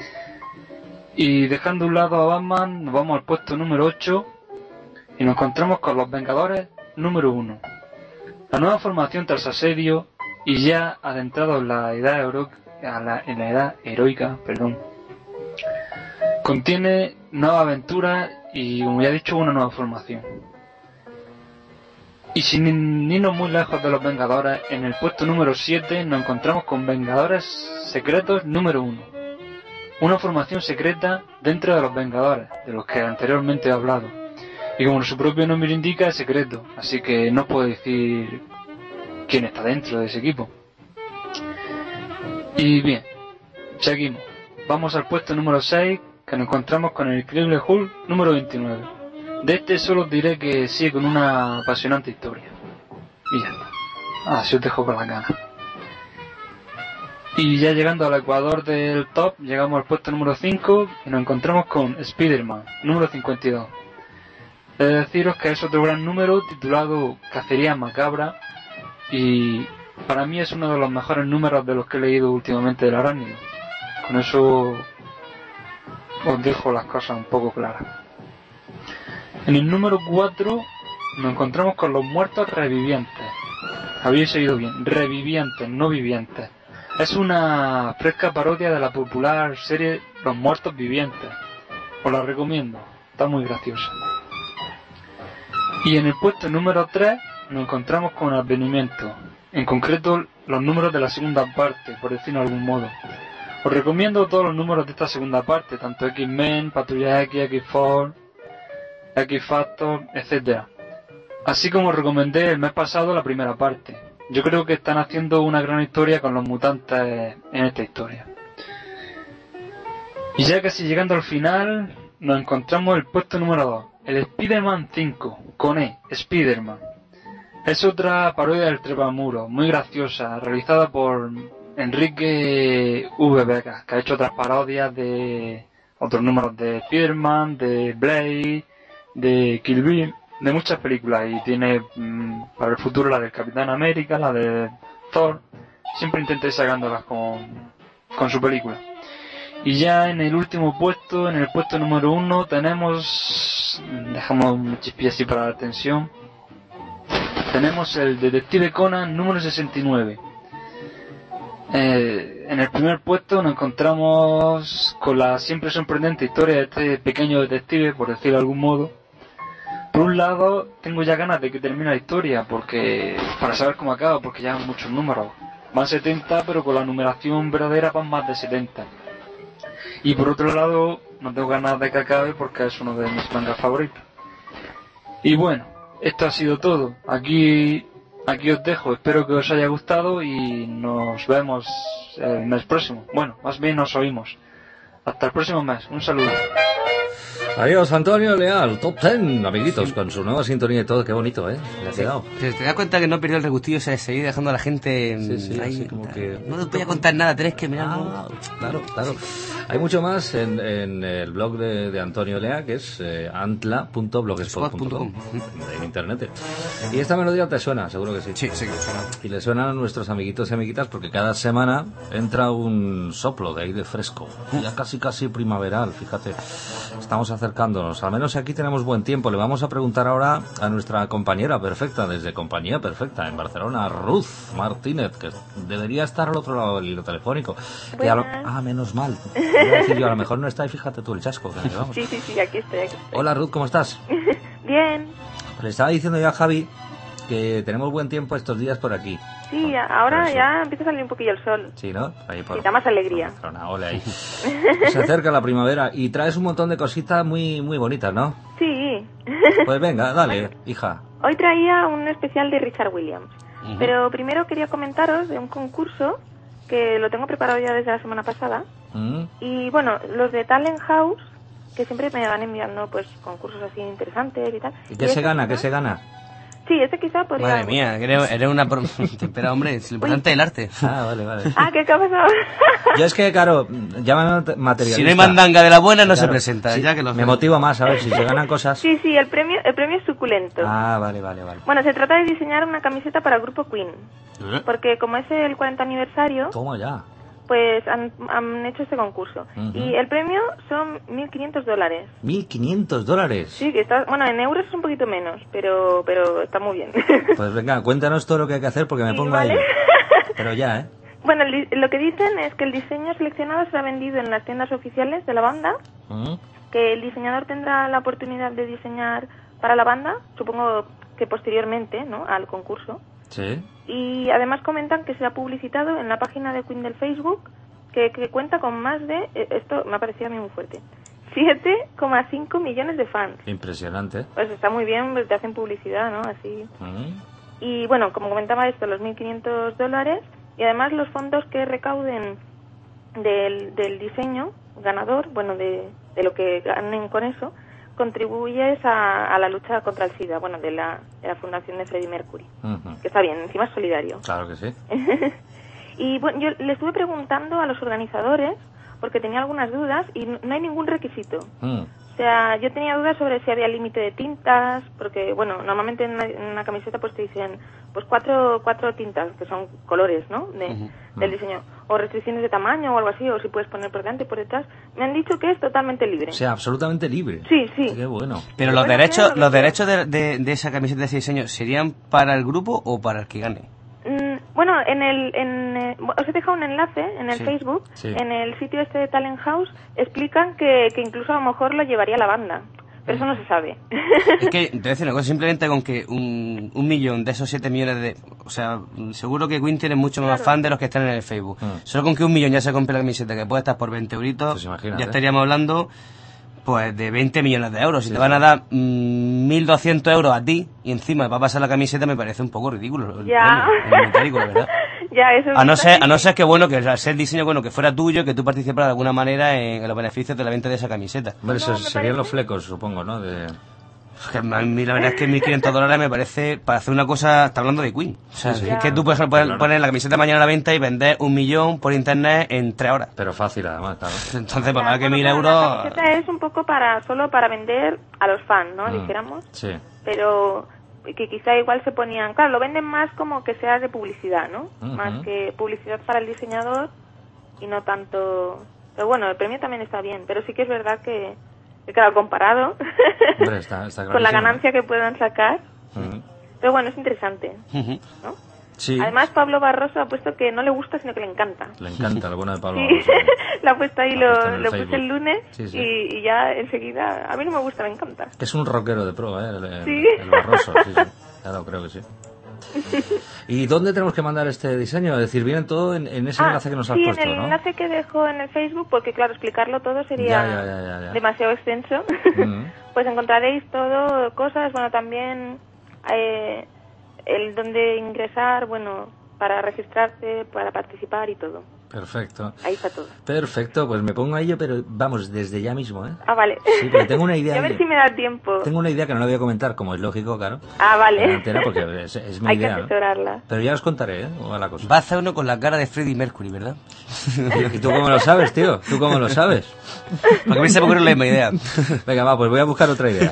Y dejando a un lado a Batman, nos vamos al puesto número ocho y nos encontramos con los Vengadores número uno. La nueva formación tras asedio y ya adentrado en la edad hero- a la, en la edad heroica, perdón, contiene nueva aventura y, como ya he dicho, una nueva formación. Y sin irnos muy lejos de los Vengadores, en el puesto número siete nos encontramos con Vengadores Secretos número uno. Una formación secreta dentro de los Vengadores, de los que anteriormente he hablado. Y como su propio nombre indica, es secreto, así que no puedo decir quién está dentro de ese equipo. Y bien, seguimos. Vamos al puesto número seis, que nos encontramos con el Increíble Hulk número veintinueve. De este solo os diré que sigue con una apasionante historia. Y ya está. Así os dejo con la gana. Y ya llegando al ecuador del top, llegamos al puesto número cinco y nos encontramos con Spider-Man número cincuenta y dos. He de deciros que es otro gran número titulado Cacería Macabra y para mí es uno de los mejores números de los que he leído últimamente del Arácnido. Con eso os dejo las cosas un poco claras. En el número cuatro nos encontramos con los muertos revivientes. Habéis oído bien, revivientes, no vivientes. Es una fresca parodia de la popular serie Los Muertos Vivientes. Os la recomiendo, está muy graciosa. Y en el puesto número tres nos encontramos con Advenimiento, en concreto los números de la segunda parte, por decirlo de algún modo. Os recomiendo todos los números de esta segunda parte, tanto X-Men, Patrulla X, X-Force, X-Factor, etcétera. Así como os recomendé el mes pasado la primera parte. Yo creo que están haciendo una gran historia con los mutantes en esta historia. Y ya casi llegando al final, nos encontramos el puesto número dos, el Spider-Man cinco, con E, Spider-Man. Es otra parodia del Trepamuro, muy graciosa, realizada por Enrique V. Vega, que ha hecho otras parodias de otros números de Spider-Man, de Blade, de Kill Bill, de muchas películas, y tiene mmm, para el futuro la del Capitán América, la de Thor. Siempre intenta ir sacándolas con, con su película. Y ya en el último puesto, en el puesto número uno, tenemos, dejamos un chispilla así para la atención, tenemos el Detective Conan número sesenta y nueve. Eh, en el primer puesto nos encontramos con la siempre sorprendente historia de este pequeño detective, por decirlo de algún modo. Por un lado, tengo ya ganas de que termine la historia, porque para saber cómo acaba, porque ya hay muchos números. Van setenta, pero con la numeración verdadera van más de setenta. Y por otro lado, no tengo ganas de que acabe porque es uno de mis mangas favoritos. Y bueno, esto ha sido todo. Aquí, aquí os dejo. Espero que os haya gustado y nos vemos el mes próximo. Bueno, más bien nos oímos. Hasta el próximo mes. Un saludo. Adiós, Antonio Leal, Top Ten, amiguitos, con su nueva sintonía y todo. Qué bonito, ¿eh? Le ha Sí. quedado. Te, te das cuenta que no he perdido el regustillo, o sea, seguir dejando a la gente Sí, sí, ahí. así como que... No te voy a contar nada, tenés que mirar. Ah, claro, claro. Hay mucho más en, en el blog de, de Antonio Lea, que es eh, antla punto blogspot punto com, en internet. Y esta melodía te suena, seguro que sí. Sí, sí que suena. Y le suenan a nuestros amiguitos y amiguitas porque cada semana entra un soplo de aire fresco. Ya casi casi primaveral, fíjate. Estamos acercándonos. Al menos aquí tenemos buen tiempo. Le vamos a preguntar ahora a nuestra compañera perfecta, desde Compañía Perfecta, en Barcelona, Ruth Martínez, que debería estar al otro lado del hilo telefónico. Y a lo... Ah, menos mal. Voy a decir yo, a lo mejor no está y fíjate tú el chasco. Que llevamos. Sí, sí, sí, aquí estoy, aquí estoy. Hola Ruth, ¿cómo estás? Bien. Le estaba diciendo yo a Javi que tenemos buen tiempo estos días por aquí. Sí, ahora ya empieza a salir un poquillo el sol. Sí, ¿no? Ahí por, y da más alegría. Por una ola ahí. Se acerca la primavera y traes un montón de cositas muy muy bonitas, ¿no? Sí. Pues venga, dale, hija. Hoy traía un especial de Richard Williams. Uh-huh. Pero primero quería comentaros de un concurso que lo tengo preparado ya desde la semana pasada. Uh-huh. Y bueno, los de Talent House, que siempre me van enviando pues concursos así interesantes y tal. ¿Y qué y se gana? ¿Qué se gana? Sí, ese quizá podría... Madre mía, eres, eres una... Pro... Pero, hombre, es lo importante del arte. Ah, vale, vale. Ah, ¿qué ha pasado? Yo es que, claro, llámame materialista. Si no hay mandanga de la buena, no claro, se presenta. Sí, ya que lo me motiva más, a ver, si se ganan cosas... Sí, sí, el premio, el premio es suculento. Ah, vale, vale, vale. Bueno, se trata de diseñar una camiseta para el grupo Queen. ¿Eh? Porque como es el cuarenta aniversario, Toma ya. pues han, han hecho este concurso. Uh-huh. Y el premio son mil quinientos dólares. mil quinientos dólares. Sí, que está, bueno, en euros es un poquito menos, pero pero está muy bien. Pues venga, cuéntanos todo lo que hay que hacer porque me Sí, pongo ¿vale? ahí. Pero ya, ¿eh? Bueno, el, lo que dicen es que el diseño seleccionado será vendido en las tiendas oficiales de la banda, Uh-huh. que el diseñador tendrá la oportunidad de diseñar para la banda, supongo que posteriormente, ¿no?, al concurso. Sí. Y además comentan que será publicitado en la página de Queen del Facebook, que, que cuenta con más de, eh, esto me ha parecido a mí muy fuerte, siete coma cinco millones de fans. Impresionante. Pues está muy bien, pues te hacen publicidad, ¿no? Así. Uh-huh. Y bueno, como comentaba esto, los mil quinientos dólares y además los fondos que recauden del, del diseño ganador, bueno, de, de lo que ganen con eso, contribuyes a, a la lucha contra el SIDA, bueno, de la, de la fundación de Freddie Mercury, Uh-huh. que está bien, encima es solidario. Claro que sí. Y bueno, yo le estuve preguntando a los organizadores, porque tenía algunas dudas, y no, no hay ningún requisito. Mm. O sea, yo tenía dudas sobre si había límite de tintas, porque, bueno, normalmente en una, en una camiseta pues te dicen, pues cuatro, cuatro tintas, que son colores, ¿no?, de, Uh-huh. del diseño, o restricciones de tamaño o algo así, o si puedes poner por delante y por detrás. Me han dicho que es totalmente libre. O sea, absolutamente libre. Sí, sí. Qué bueno. Pero Sí, los bueno, derechos claro, los sí. derechos de, de, de esa camiseta, de ese diseño, ¿serían para el grupo o para el que gane? Mm, bueno, en el, en, eh, os he dejado un enlace en el Sí, Facebook, sí. en el sitio este de Talent House, explican que, que incluso a lo mejor lo llevaría la banda, pero eso no se sabe. Es que, te voy a decir una cosa, simplemente con que un, un millón de esos siete millones de... O sea, seguro que Queen tiene mucho más Claro. fan de los que están en el Facebook. Mm. Solo con que un millón ya se compre la camiseta, que puede estar por veinte euritos, Pues imagínate. ya estaríamos hablando pues de veinte millones de euros. Si Sí, te van sí. a dar mm, mil doscientos euros a ti y encima va a pasar la camiseta, me parece un poco ridículo. El Ya. premio, el metálico, la verdad. Ya, eso A no es ser, a no ser que bueno, que al ser el diseño bueno, que fuera tuyo, que tú participaras de alguna manera en, en los beneficios de la venta de esa camiseta. Hombre, No, esos me serían parece- los flecos, supongo, ¿no? De... Que a mí la verdad es que mil quinientos dólares me parece para hacer una cosa, está hablando de Queen. O sea, Sí, sí. es que tú puedes poner, Claro. poner la camiseta mañana a la venta y vender un millón por internet en tres horas. Pero fácil, además, claro. Entonces, pues Ya, más que bueno, mil claro, euros... La camiseta es un poco para solo para vender a los fans, ¿no? Mm. Dijéramos. Sí. Pero que quizá igual se ponían... Claro, lo venden más como que sea de publicidad, ¿no? Ujú. Más que publicidad para el diseñador y no tanto... Pero bueno, el premio también está bien, pero sí que es verdad que, que claro, comparado Hombre, está, está con la clarísimo. ganancia que puedan sacar. Ujú. Pero bueno, es interesante, Ujú. ¿no? Sí. Además, Pablo Barroso ha puesto que no le gusta, sino que le encanta. Le encanta lo bueno de Pablo Sí, Barroso. lo ha puesto ahí, Lo ha lo, puesto en el lo puse Facebook. el lunes Sí, sí. Y, y ya enseguida... A mí no me gusta, me encanta. Que es un rockero de pro, ¿eh? El, el- Sí. el Barroso, sí, sí. Claro, creo que sí. ¿Y dónde tenemos que mandar este diseño? Es decir, viene todo en, en ese Ah, enlace que nos has sí, puesto, en el ¿no? enlace que dejo en el Facebook, porque claro, explicarlo todo sería Ya, ya, ya, ya, ya. demasiado extenso. Mm. Pues encontraréis todo, cosas, bueno, también eh, el dónde ingresar, bueno, para registrarse, para participar y todo. Perfecto. Ahí está todo. Perfecto, pues me pongo a ello, pero vamos, desde ya mismo, ¿eh? Ah, vale. Sí, porque tengo una idea Y a ver ahí. si me da tiempo. Tengo una idea que no la voy a comentar, como es lógico, claro. Ah, en vale. antena, porque es, es mi Hay que idea, ¿no? asesorarla. Pero ya os contaré, ¿eh? Cómo va la cosa. Va a hacer uno con la cara de Freddie Mercury, ¿verdad? ¿Y tú cómo lo sabes, tío? ¿Tú cómo lo sabes? Porque a mí se me ocurre la misma idea. Venga, va, pues voy a buscar otra idea.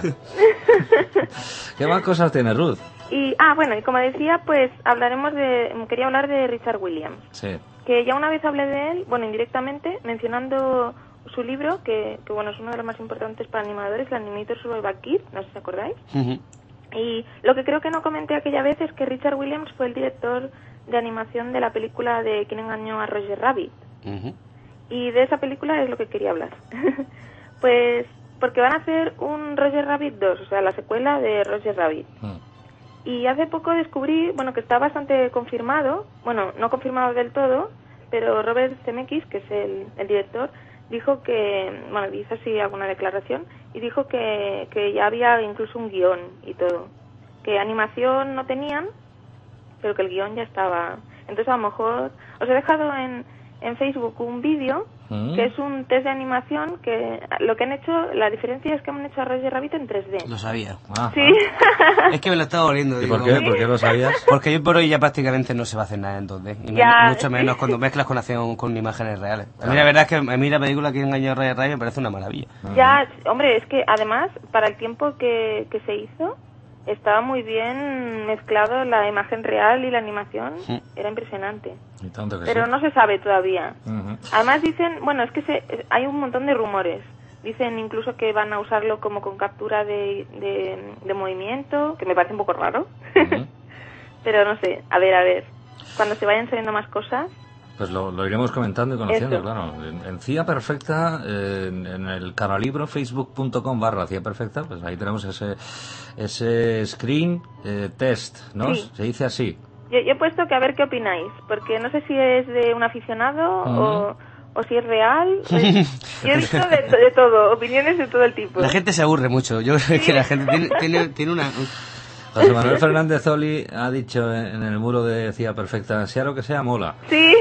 ¿Qué más cosas tiene Ruth? Y, ah, bueno, y como decía, pues hablaremos de... Quería hablar de Richard Williams. Sí. Que ya una vez hablé de él, bueno, indirectamente, mencionando su libro, que, que bueno, es uno de los más importantes para animadores, el Animator Survival Kit, no sé si os acordáis. Ujú. Y lo que creo que no comenté aquella vez es que Richard Williams fue el director de animación de la película de ¿Quién engañó a Roger Rabbit? Ujú. Y de esa película es lo que quería hablar. Pues porque van a hacer un Roger Rabbit dos, o sea, la secuela de Roger Rabbit. Mm. Y hace poco descubrí, bueno, que está bastante confirmado, bueno, no confirmado del todo, pero Robert Zemeckis, que es el, el director, dijo que, bueno, hizo así alguna declaración, y dijo que, que ya había incluso un guión y todo. Que animación no tenían, pero que el guión ya estaba. Entonces a lo mejor, os he dejado en, en Facebook un vídeo ¿Mm? que es un test de animación que lo que han hecho, la diferencia es que han hecho a Roger Rabbit en tres D. Lo sabía. Ajá. Sí. Es que me lo estaba oliendo. ¿Y digo, por qué? ¿Por qué lo sabías? Porque hoy por hoy ya prácticamente no se va a hacer nada en dos D. Y Ya, menos- mucho sí. menos cuando mezclas con acción con imágenes reales. A mí la verdad es que a mí la película que engañó a Roger Rabbit me parece una maravilla. Ya, hombre, es que además, para el tiempo que, que se hizo, estaba muy bien mezclado la imagen real y la animación. Sí. Era impresionante. Y tanto que Pero sí. no se sabe todavía. Ujú. Además dicen, bueno, es que se, hay un montón de rumores. Dicen incluso que van a usarlo como con captura de, de, de movimiento, que me parece un poco raro. Ujú. Pero no sé, a ver, a ver. Cuando se vayan saliendo más cosas. Pues lo, lo iremos comentando y conociendo, Eso. claro. En, en C I A Perfecta, eh, en, en el canalibro facebook.com barra C I A Perfecta, pues ahí tenemos ese ese screen eh, test, ¿no? Sí. Se dice así. Yo, yo he puesto que a ver qué opináis, porque no sé si es de un aficionado Ujú. o, o si es real. Es- yo he visto de, de todo, opiniones de todo el tipo. La gente se aburre mucho. Yo creo que la gente tiene, tiene, tiene una... José Manuel Fernández Oli ha dicho en el muro de C I A Perfecta, sea lo que sea, mola. Sí.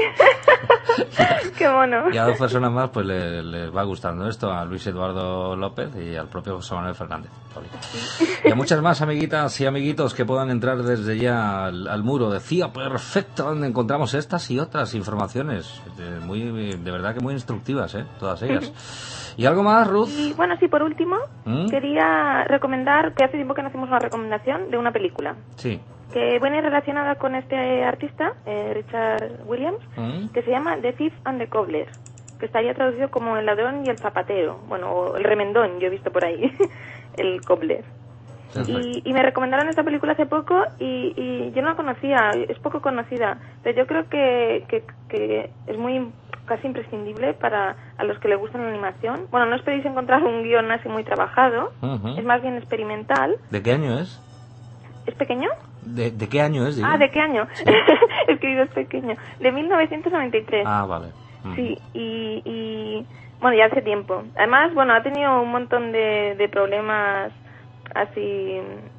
Qué mono. Y a dos personas más pues le- les va gustando esto, a Luis Eduardo López y al propio José Manuel Fernández Oli. Y a muchas más amiguitas y amiguitos que puedan entrar desde ya al, al muro de C I A Perfecta, donde encontramos estas y otras informaciones, de, muy, de verdad que muy instructivas, ¿eh? Todas ellas. ¿Y algo más, Ruth? Y bueno, sí, por último, ¿Mm? quería recomendar, que hace tiempo que no hacemos una recomendación de una película, Sí. que viene relacionada con este artista, eh, Richard Williams, ¿Mm? que se llama The Thief and the Cobbler, que estaría traducido como El ladrón y el zapatero, bueno, o El remendón, yo he visto por ahí, el cobbler. Y, y me recomendaron esta película hace poco y, y yo no la conocía, es poco conocida, pero yo creo que, que, que es muy casi imprescindible para a los que les gusta la animación. Bueno, no esperéis encontrar un guión así muy trabajado, Ujú. es más bien experimental. ¿De qué año es? ¿Es pequeño? ¿De, de qué año es? digo? Ah, ¿de qué año? Es que digo es pequeño. De mil novecientos noventa y tres. Ah, vale. Mm. Sí, y, y bueno, ya hace tiempo. Además, bueno, ha tenido un montón de, de problemas así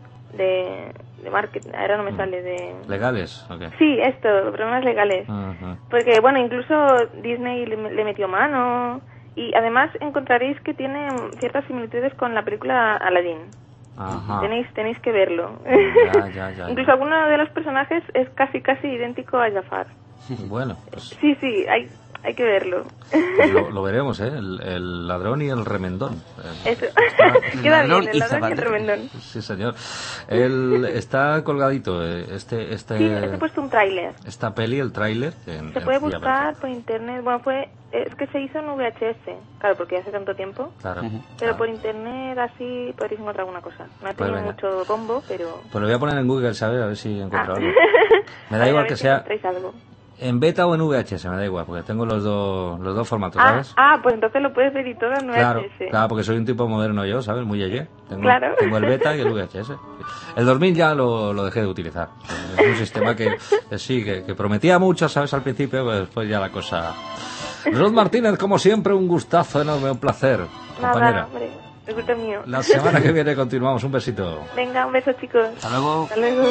de, de marketing, ahora no me sale de... ¿Legales? Ok. Sí, esto, problemas legales. Ujú. Porque, bueno, incluso Disney le, le metió mano y además encontraréis que tiene ciertas similitudes con la película Aladdin. Ajá. Tenéis tenéis que verlo. Ya, ya, ya, Incluso ya. alguno de los personajes es casi casi idéntico a Jafar. Bueno, pues, Sí, sí, hay hay que verlo. pues lo, lo veremos, ¿eh? El, el ladrón y el remendón. Eh, Eso. El Queda ladrón bien, y el ladrón y el zapatero. remendón. Sí, señor. Él está colgadito, eh, este, este, Sí, os he puesto un tráiler. esta peli, el tráiler. en- Se en puede C I A buscar Perfecta. por internet. Bueno, fue es que se hizo en V H S, claro, porque hace tanto tiempo. Claro. Ujú. Pero claro. por internet así podréis encontrar alguna cosa. No ha Pues tenido venga. mucho bombo, pero... Pues lo voy a poner en Google, ¿sabes? A ver si encuentro Ah. algo. Me A da ver, igual a ver que si sea encontráis algo. en beta o en V H S, me da igual, porque tengo los dos, los dos formatos, Ah, ¿sabes? ah, pues entonces lo puedes ver y todo en Claro, V H S. claro, porque soy un tipo moderno yo, ¿sabes? Muy yeye. Tengo, Claro. tengo el beta y el V H S. El dos mil ya lo, lo dejé de utilizar. Es un sistema que, que sí, que, que prometía mucho, ¿sabes? Al principio, pues después ya la cosa... Ruth Martínez, como siempre, un gustazo enorme, un placer, compañera. Nada, hombre, el gusto mío. La semana que viene continuamos. Un besito. Venga, un beso, chicos. Hasta luego. Hasta luego.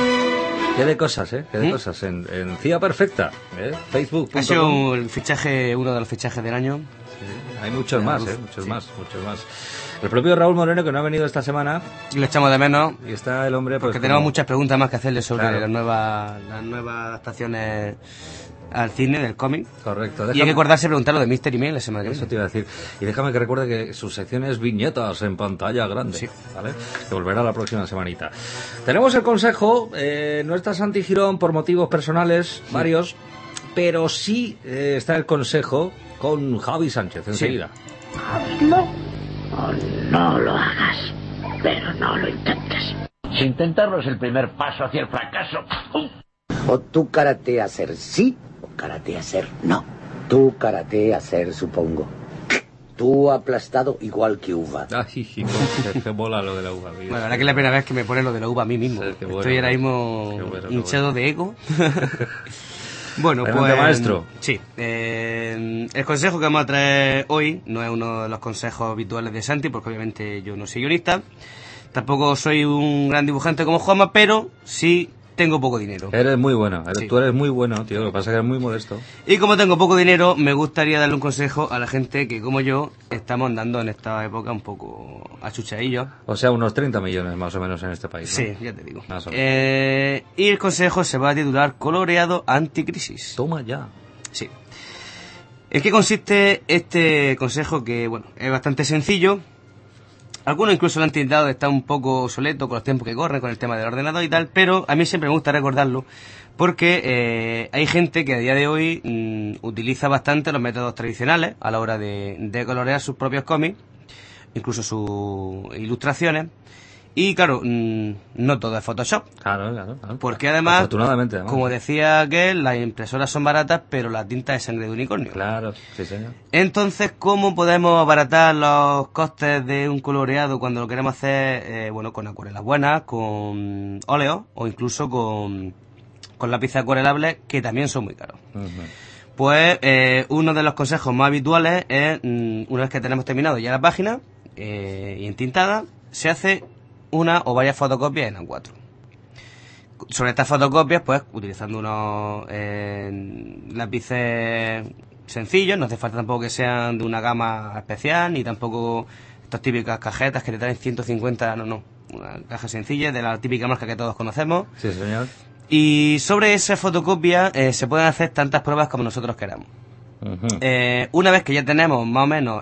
Qué de cosas, ¿eh? Qué de ¿Mm? cosas. En, en C I A Perfecta, ¿eh? Facebook. Ha sido un- el fichaje, uno de los fichajes del año. Hay muchos más, ¿eh? Muchos más, muchos más. El propio Raúl Moreno, que no ha venido esta semana, Y lo echamos de menos. y está el hombre... Pues, Porque tenemos como- muchas preguntas más que hacerle sobre Claro. las nuevas las nuevas adaptaciones al cine del cómic. Correcto. Y hay que Déjame- acordarse de preguntar lo de Mystery Men la semana que Eso viene. te iba a decir. Y déjame que recuerde que su sección es viñetas en pantalla grande. Sí. ¿Vale? Que volverá la próxima semanita. Tenemos el consejo. Eh, no está Santi Girón por motivos personales, varios. Pero sí eh, está el consejo con Javi Sánchez enseguida. Hazlo o no lo hagas, pero no lo intentes. Si intentarlo es el primer paso hacia el fracaso. O tú karate hacer sí, o karate hacer no. Tú karate hacer supongo. Tú aplastado igual que uva. Ay, hijo, que, que mola lo de la uva. Bueno, la verdad que es la primera vez que me pone lo de la uva a mí mismo. Sí, qué bueno. Estoy ahora mismo Qué bueno, qué hinchado de ego. Bueno, Adelante, pues... maestro. Sí. eh, el consejo que vamos a traer hoy no es uno de los consejos habituales de Santi, porque obviamente yo no soy guionista. Tampoco soy un gran dibujante como Juanma, pero sí tengo poco dinero. Eres muy bueno, eres, Sí. tú eres muy bueno, tío, lo que pasa es que eres muy modesto. Y como tengo poco dinero, me gustaría darle un consejo a la gente que, como yo, estamos andando en esta época un poco achuchadillos. O sea, unos treinta millones más o menos en este país, ¿no? Sí, ya te digo. Más o menos. Eh, y el consejo se va a titular Coloreado Anticrisis. Toma ya. Sí. ¿En qué consiste este consejo? Que, bueno, es bastante sencillo. Algunos incluso lo han tildado de estar un poco obsoleto con los tiempos que corren, con el tema del ordenador y tal, pero a mí siempre me gusta recordarlo porque eh, hay gente que a día de hoy mmm, utiliza bastante los métodos tradicionales a la hora de, de colorear sus propios cómics, incluso sus ilustraciones. Y claro, mmm, no todo es Photoshop. Claro, claro, claro. Porque además, Afortunadamente, además. como decía aquel, las impresoras son baratas, pero la tinta es sangre de unicornio. Claro, sí, señor. Entonces, ¿cómo podemos abaratar los costes de un coloreado cuando lo queremos hacer, eh, bueno, con acuarelas buenas, con óleo o incluso con, con lápices acuarelables, que también son muy caros? Uh-huh. Pues eh, uno de los consejos más habituales es, mm, una vez que tenemos terminado ya la página eh, y entintada, se hace una o varias fotocopias en A cuatro. Sobre estas fotocopias, pues, utilizando unos eh, lápices sencillos, no hace falta tampoco que sean de una gama especial, ni tampoco estas típicas cajetas que te traen ciento cincuenta, no, no, una caja sencilla de la típica marca que todos conocemos. Sí, señor. Y sobre esa fotocopia eh, se pueden hacer tantas pruebas como nosotros queramos. Uh-huh. Eh, una vez que ya tenemos más o menos...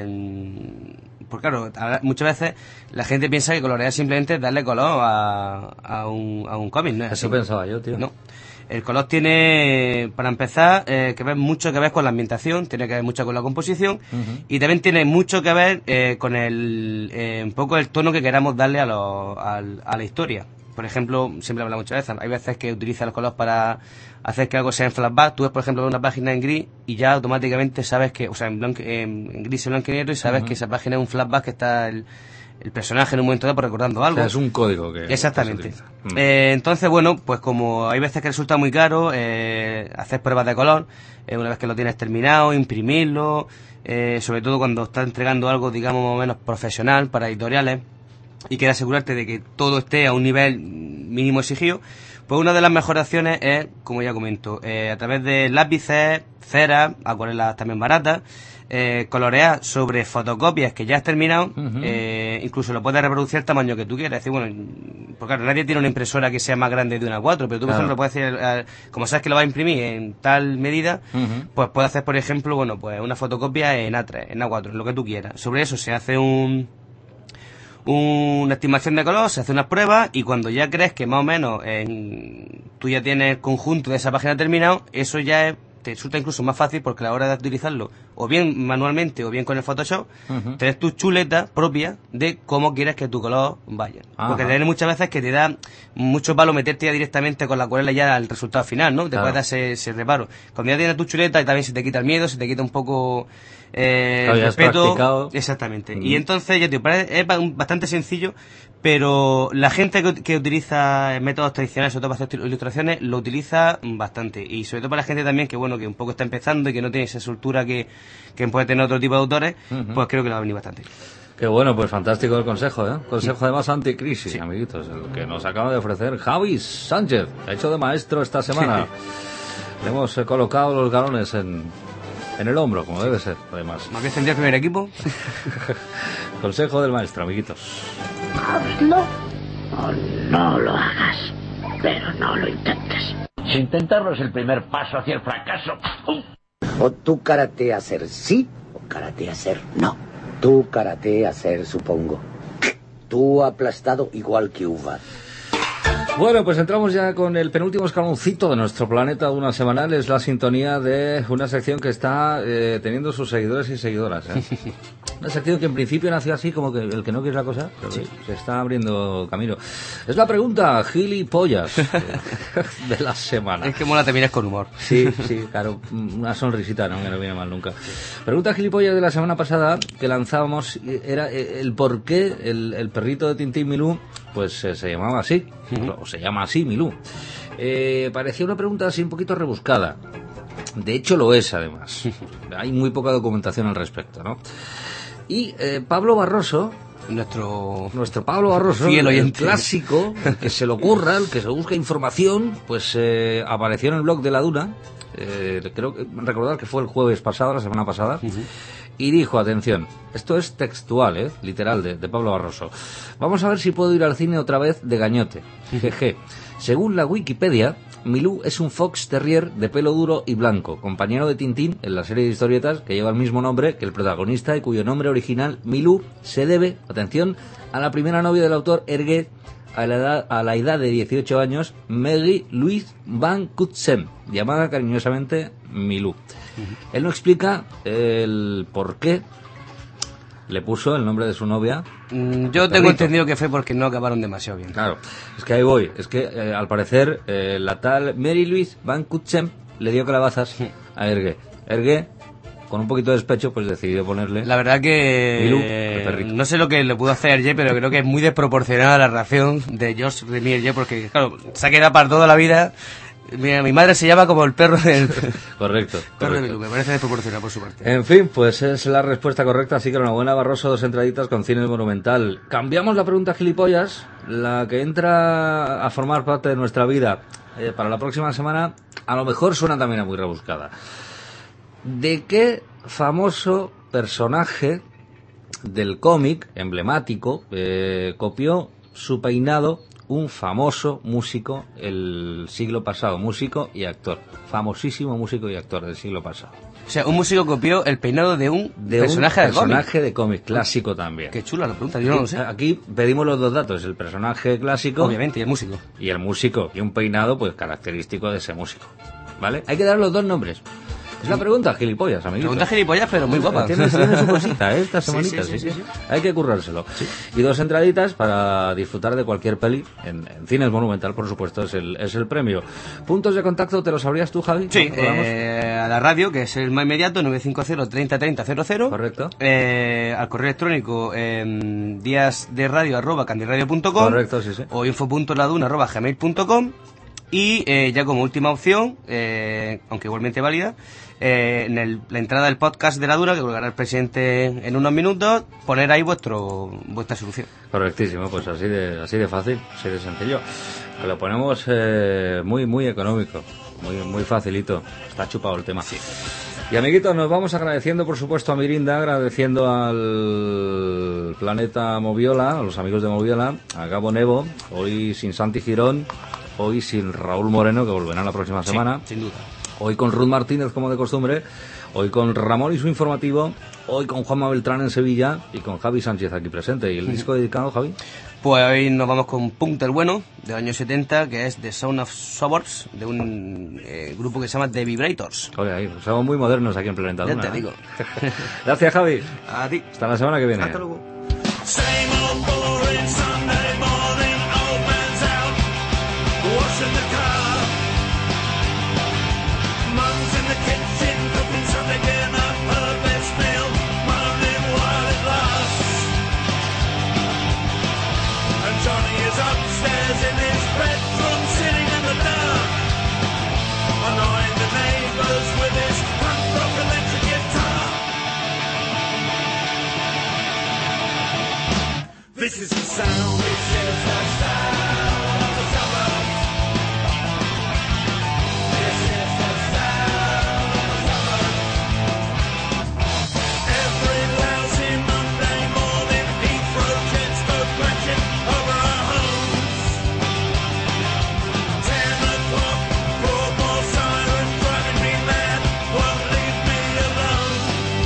Eh, porque claro, a- muchas veces la gente piensa que colorear simplemente es darle color a, a un, a un cómic, ¿no es Eso así? pensaba yo, tío. No. El color tiene, para empezar, eh, que ver mucho que ver con la ambientación, tiene que ver mucho con la composición, Ujú. y también tiene mucho que ver eh, con el, eh, un poco el tono que queramos darle a, lo- al- a la historia. Por ejemplo, siempre hablamos muchas veces, hay veces que utiliza los colores para hacer que algo sea en flashback. Tú ves, por ejemplo, una página en gris y ya automáticamente sabes que, o sea, en, blanco, en, en gris y blanco y negro, y sabes Ujú. que esa página es un flashback, que está el, el personaje en un momento dado por recordando O algo. sea, es un código que... Exactamente. que se utiliza. Mm. Eh, entonces, bueno, pues como hay veces que resulta muy caro eh, hacer pruebas de color, eh, una vez que lo tienes terminado, imprimirlo, eh, sobre todo cuando estás entregando algo, digamos, más o menos profesional para editoriales, y quieres asegurarte de que todo esté a un nivel mínimo exigido, pues una de las mejores opciones es, como ya comento, eh, a través de lápices, ceras, acuarelas también baratas, eh, colorear sobre fotocopias que ya has terminado. Ujú. eh, incluso lo puedes reproducir al tamaño que tú quieras. Es decir, bueno, porque claro, nadie tiene una impresora que sea más grande de una A cuatro, pero tú, por Claro. ejemplo, puedes decir, eh, como sabes que lo vas a imprimir en tal medida, Ujú. pues puedes hacer, por ejemplo, bueno, pues una fotocopia en A tres, en A cuatro, en lo que tú quieras. Sobre eso se hace un una estimación de color, se hace unas pruebas, y cuando ya crees que más o menos en, tú ya tienes el conjunto de esa página terminado, eso ya es, te resulta incluso más fácil, porque a la hora de utilizarlo, o bien manualmente o bien con el Photoshop, Ujú. tienes tu chuleta propia de cómo quieres que tu color vaya. Ajá. Porque tienes muchas veces que te da mucho palo meterte ya directamente con la acuarela ya al resultado final, ¿no? Te Claro. puedes dar ese, ese reparo. Cuando ya tienes tu chuleta, y también se te quita el miedo, se te quita un poco eh, Claro, el ya has respeto. practicado. Exactamente. Mm. Y entonces, ya te digo, parece- es ba- bastante sencillo, pero la gente que, que utiliza métodos tradicionales, sobre todo para hacer ilustraciones, lo utiliza bastante. Y sobre todo para la gente también que, bueno, que un poco está empezando y que no tiene esa soltura que, que puede tener otro tipo de autores, Ujú. pues creo que le va a venir bastante. Qué bueno, pues fantástico el consejo, ¿eh? Consejo además anticrisis, amiguitos, el que nos acaba de ofrecer Javi Sánchez, hecho de maestro esta semana. Le hemos eh, colocado los galones en, en el hombro, como debe ser, además. ¿Me habéis encendido el primer equipo? Consejo del maestro, amiguitos. Hazlo o no lo hagas, pero no lo intentes. Si intentarlo es el primer paso hacia el fracaso. O tú karate hacer sí, o karate hacer no. Tú karate hacer supongo. Tú aplastado igual que uva. Bueno, pues entramos ya con el penúltimo escaloncito de nuestro planeta Una Semanal. Es la sintonía de una sección que está eh, teniendo sus seguidores y seguidoras, ¿eh? Una sección que en principio nació así, como que el que no quiere la cosa, pero Sí. se está abriendo camino. Es la pregunta gilipollas eh, de la semana. Es que mola terminar con humor. Sí, sí, claro, una sonrisita, ¿no? Que no viene mal nunca. Pregunta gilipollas de la semana pasada que lanzábamos era eh, el por qué el, el perrito de Tintín Milú, pues eh, se llamaba así, o se llama así Milú. Eh, parecía una pregunta así un poquito rebuscada. De hecho lo es, además. Hay muy poca documentación al respecto, ¿no? Y eh, Pablo Barroso nuestro nuestro Pablo Barroso, fiel el oyente. clásico, el que se le ocurra, el que se busca información, pues eh, apareció en el blog de La Duna, eh, creo que recordar que fue el jueves pasado, la semana pasada, uh-huh. y dijo, atención, esto es textual, eh, literal, de, de Pablo Barroso, vamos a ver si puedo ir al cine otra vez de gañote, jeje. Según la Wikipedia, Milú es un fox terrier de pelo duro y blanco, compañero de Tintín en la serie de historietas que lleva el mismo nombre que el protagonista y cuyo nombre original, Milú, se debe, atención, a la primera novia del autor Hergé, a la edad, a la edad de dieciocho años, Maggie Louise Van Cutsem, llamada cariñosamente Milú. Uh-huh. Él no explica el por qué le puso el nombre de su novia. Mm, yo tengo entendido que fue porque no acabaron demasiado bien. Claro, es que ahí voy. Es que eh, al parecer eh, la tal Mary Louise Van Cutsem le dio calabazas a Hergé. Hergé, con un poquito de despecho, pues decidió ponerle... La verdad que... Milú, el perrito. No sé lo que le pudo hacer Hergé, pero creo que es muy desproporcionada la reacción de George Remy Hergé, porque, claro, se ha quedado para toda la vida... Mira, mi madre se llama como el perro del... Correcto. Perro correcto. de Milú, me parece desproporcionado por su parte. En fin, pues es la respuesta correcta, así que enhorabuena Barroso, dos entraditas con Cine Monumental. Cambiamos la pregunta gilipollas, la que entra a formar parte de nuestra vida. Eh, para la próxima semana, a lo mejor suena también a muy rebuscada. ¿De qué famoso personaje del cómic emblemático eh, copió su peinado un famoso músico el siglo pasado, músico y actor, famosísimo músico y actor del siglo pasado? O sea, un músico copió el peinado de un de personaje un de cómic. personaje de cómic clásico también. Qué chula la pregunta, yo no lo sé. Aquí pedimos los dos datos, el personaje clásico, obviamente, y el músico. Y el músico, y un peinado pues característico de ese músico, ¿vale? Hay que dar los dos nombres. Es la pregunta gilipollas, amiguito. Pregunta gilipollas, pero muy guapa. Tiene, tiene su cosita, ¿eh? Esta semanita, sí, sí, sí, sí, sí, sí. sí. Hay que currárselo. Sí. Y dos entraditas para disfrutar de cualquier peli. En, en Cines Monumental, por supuesto, es el, es el premio. ¿Puntos de contacto te lo sabrías tú, Javi? Sí, eh, a la radio, que es el más inmediato, nueve cinco cero, treinta, treinta, cero cero. Correcto. Eh, al correo electrónico, eh, díasderadio arroba candirradio punto com. Correcto, sí, sí. O info.laduna arroba gmail punto com. Y eh, ya como última opción, eh, aunque igualmente válida, eh, en el, la entrada del podcast de La Duna, que colgará el presidente en unos minutos, poner ahí vuestro vuestra solución. Correctísimo, pues así de así de fácil, así de sencillo. Lo ponemos eh, muy muy económico, muy muy facilito. Está chupado el tema. Sí. Y amiguitos, nos vamos agradeciendo por supuesto a Mirinda, agradeciendo al Planeta Moviola, a los amigos de Moviola, a Gabo Nevo, hoy sin Santi Girón, hoy sin Raúl Moreno, que volverá la próxima semana. Sí, sin duda. Hoy con Ruth Martínez, como de costumbre. Hoy con Ramón y su informativo. Hoy con Juanma Beltrán en Sevilla. Y con Javi Sánchez aquí presente. ¿Y el disco dedicado, Javi? Pues hoy nos vamos con Punkt el Bueno, del año setenta, que es The Sound of Suburbs, de un eh, grupo que se llama The Vibrators. Oye, ahí, somos muy modernos aquí en Planeta Duna. Ya te digo. ¿eh? Gracias, Javi. A ti. Hasta la semana que viene. Hasta luego. This is the sound, this is the sound of the suburbs. This is the sound of the suburbs. Every lousy Monday morning, Heathrow jets go crashing over our homes. Ten o'clock, Broadmoor siren driving me mad, won't leave me alone.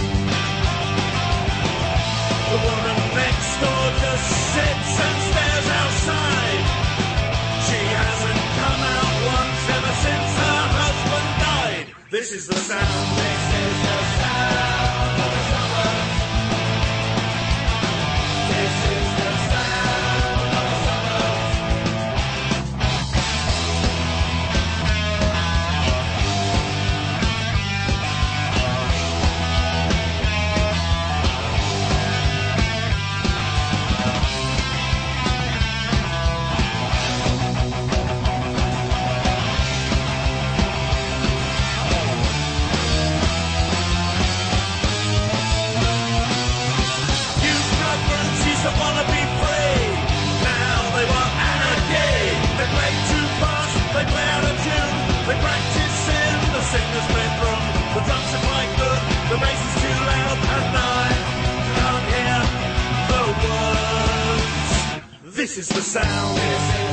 The woman next door just sits and stares outside. She hasn't come out once ever since her husband died. This is the sound, this is the sound of the suburbs. This is the sound of the suburbs. This is the sound.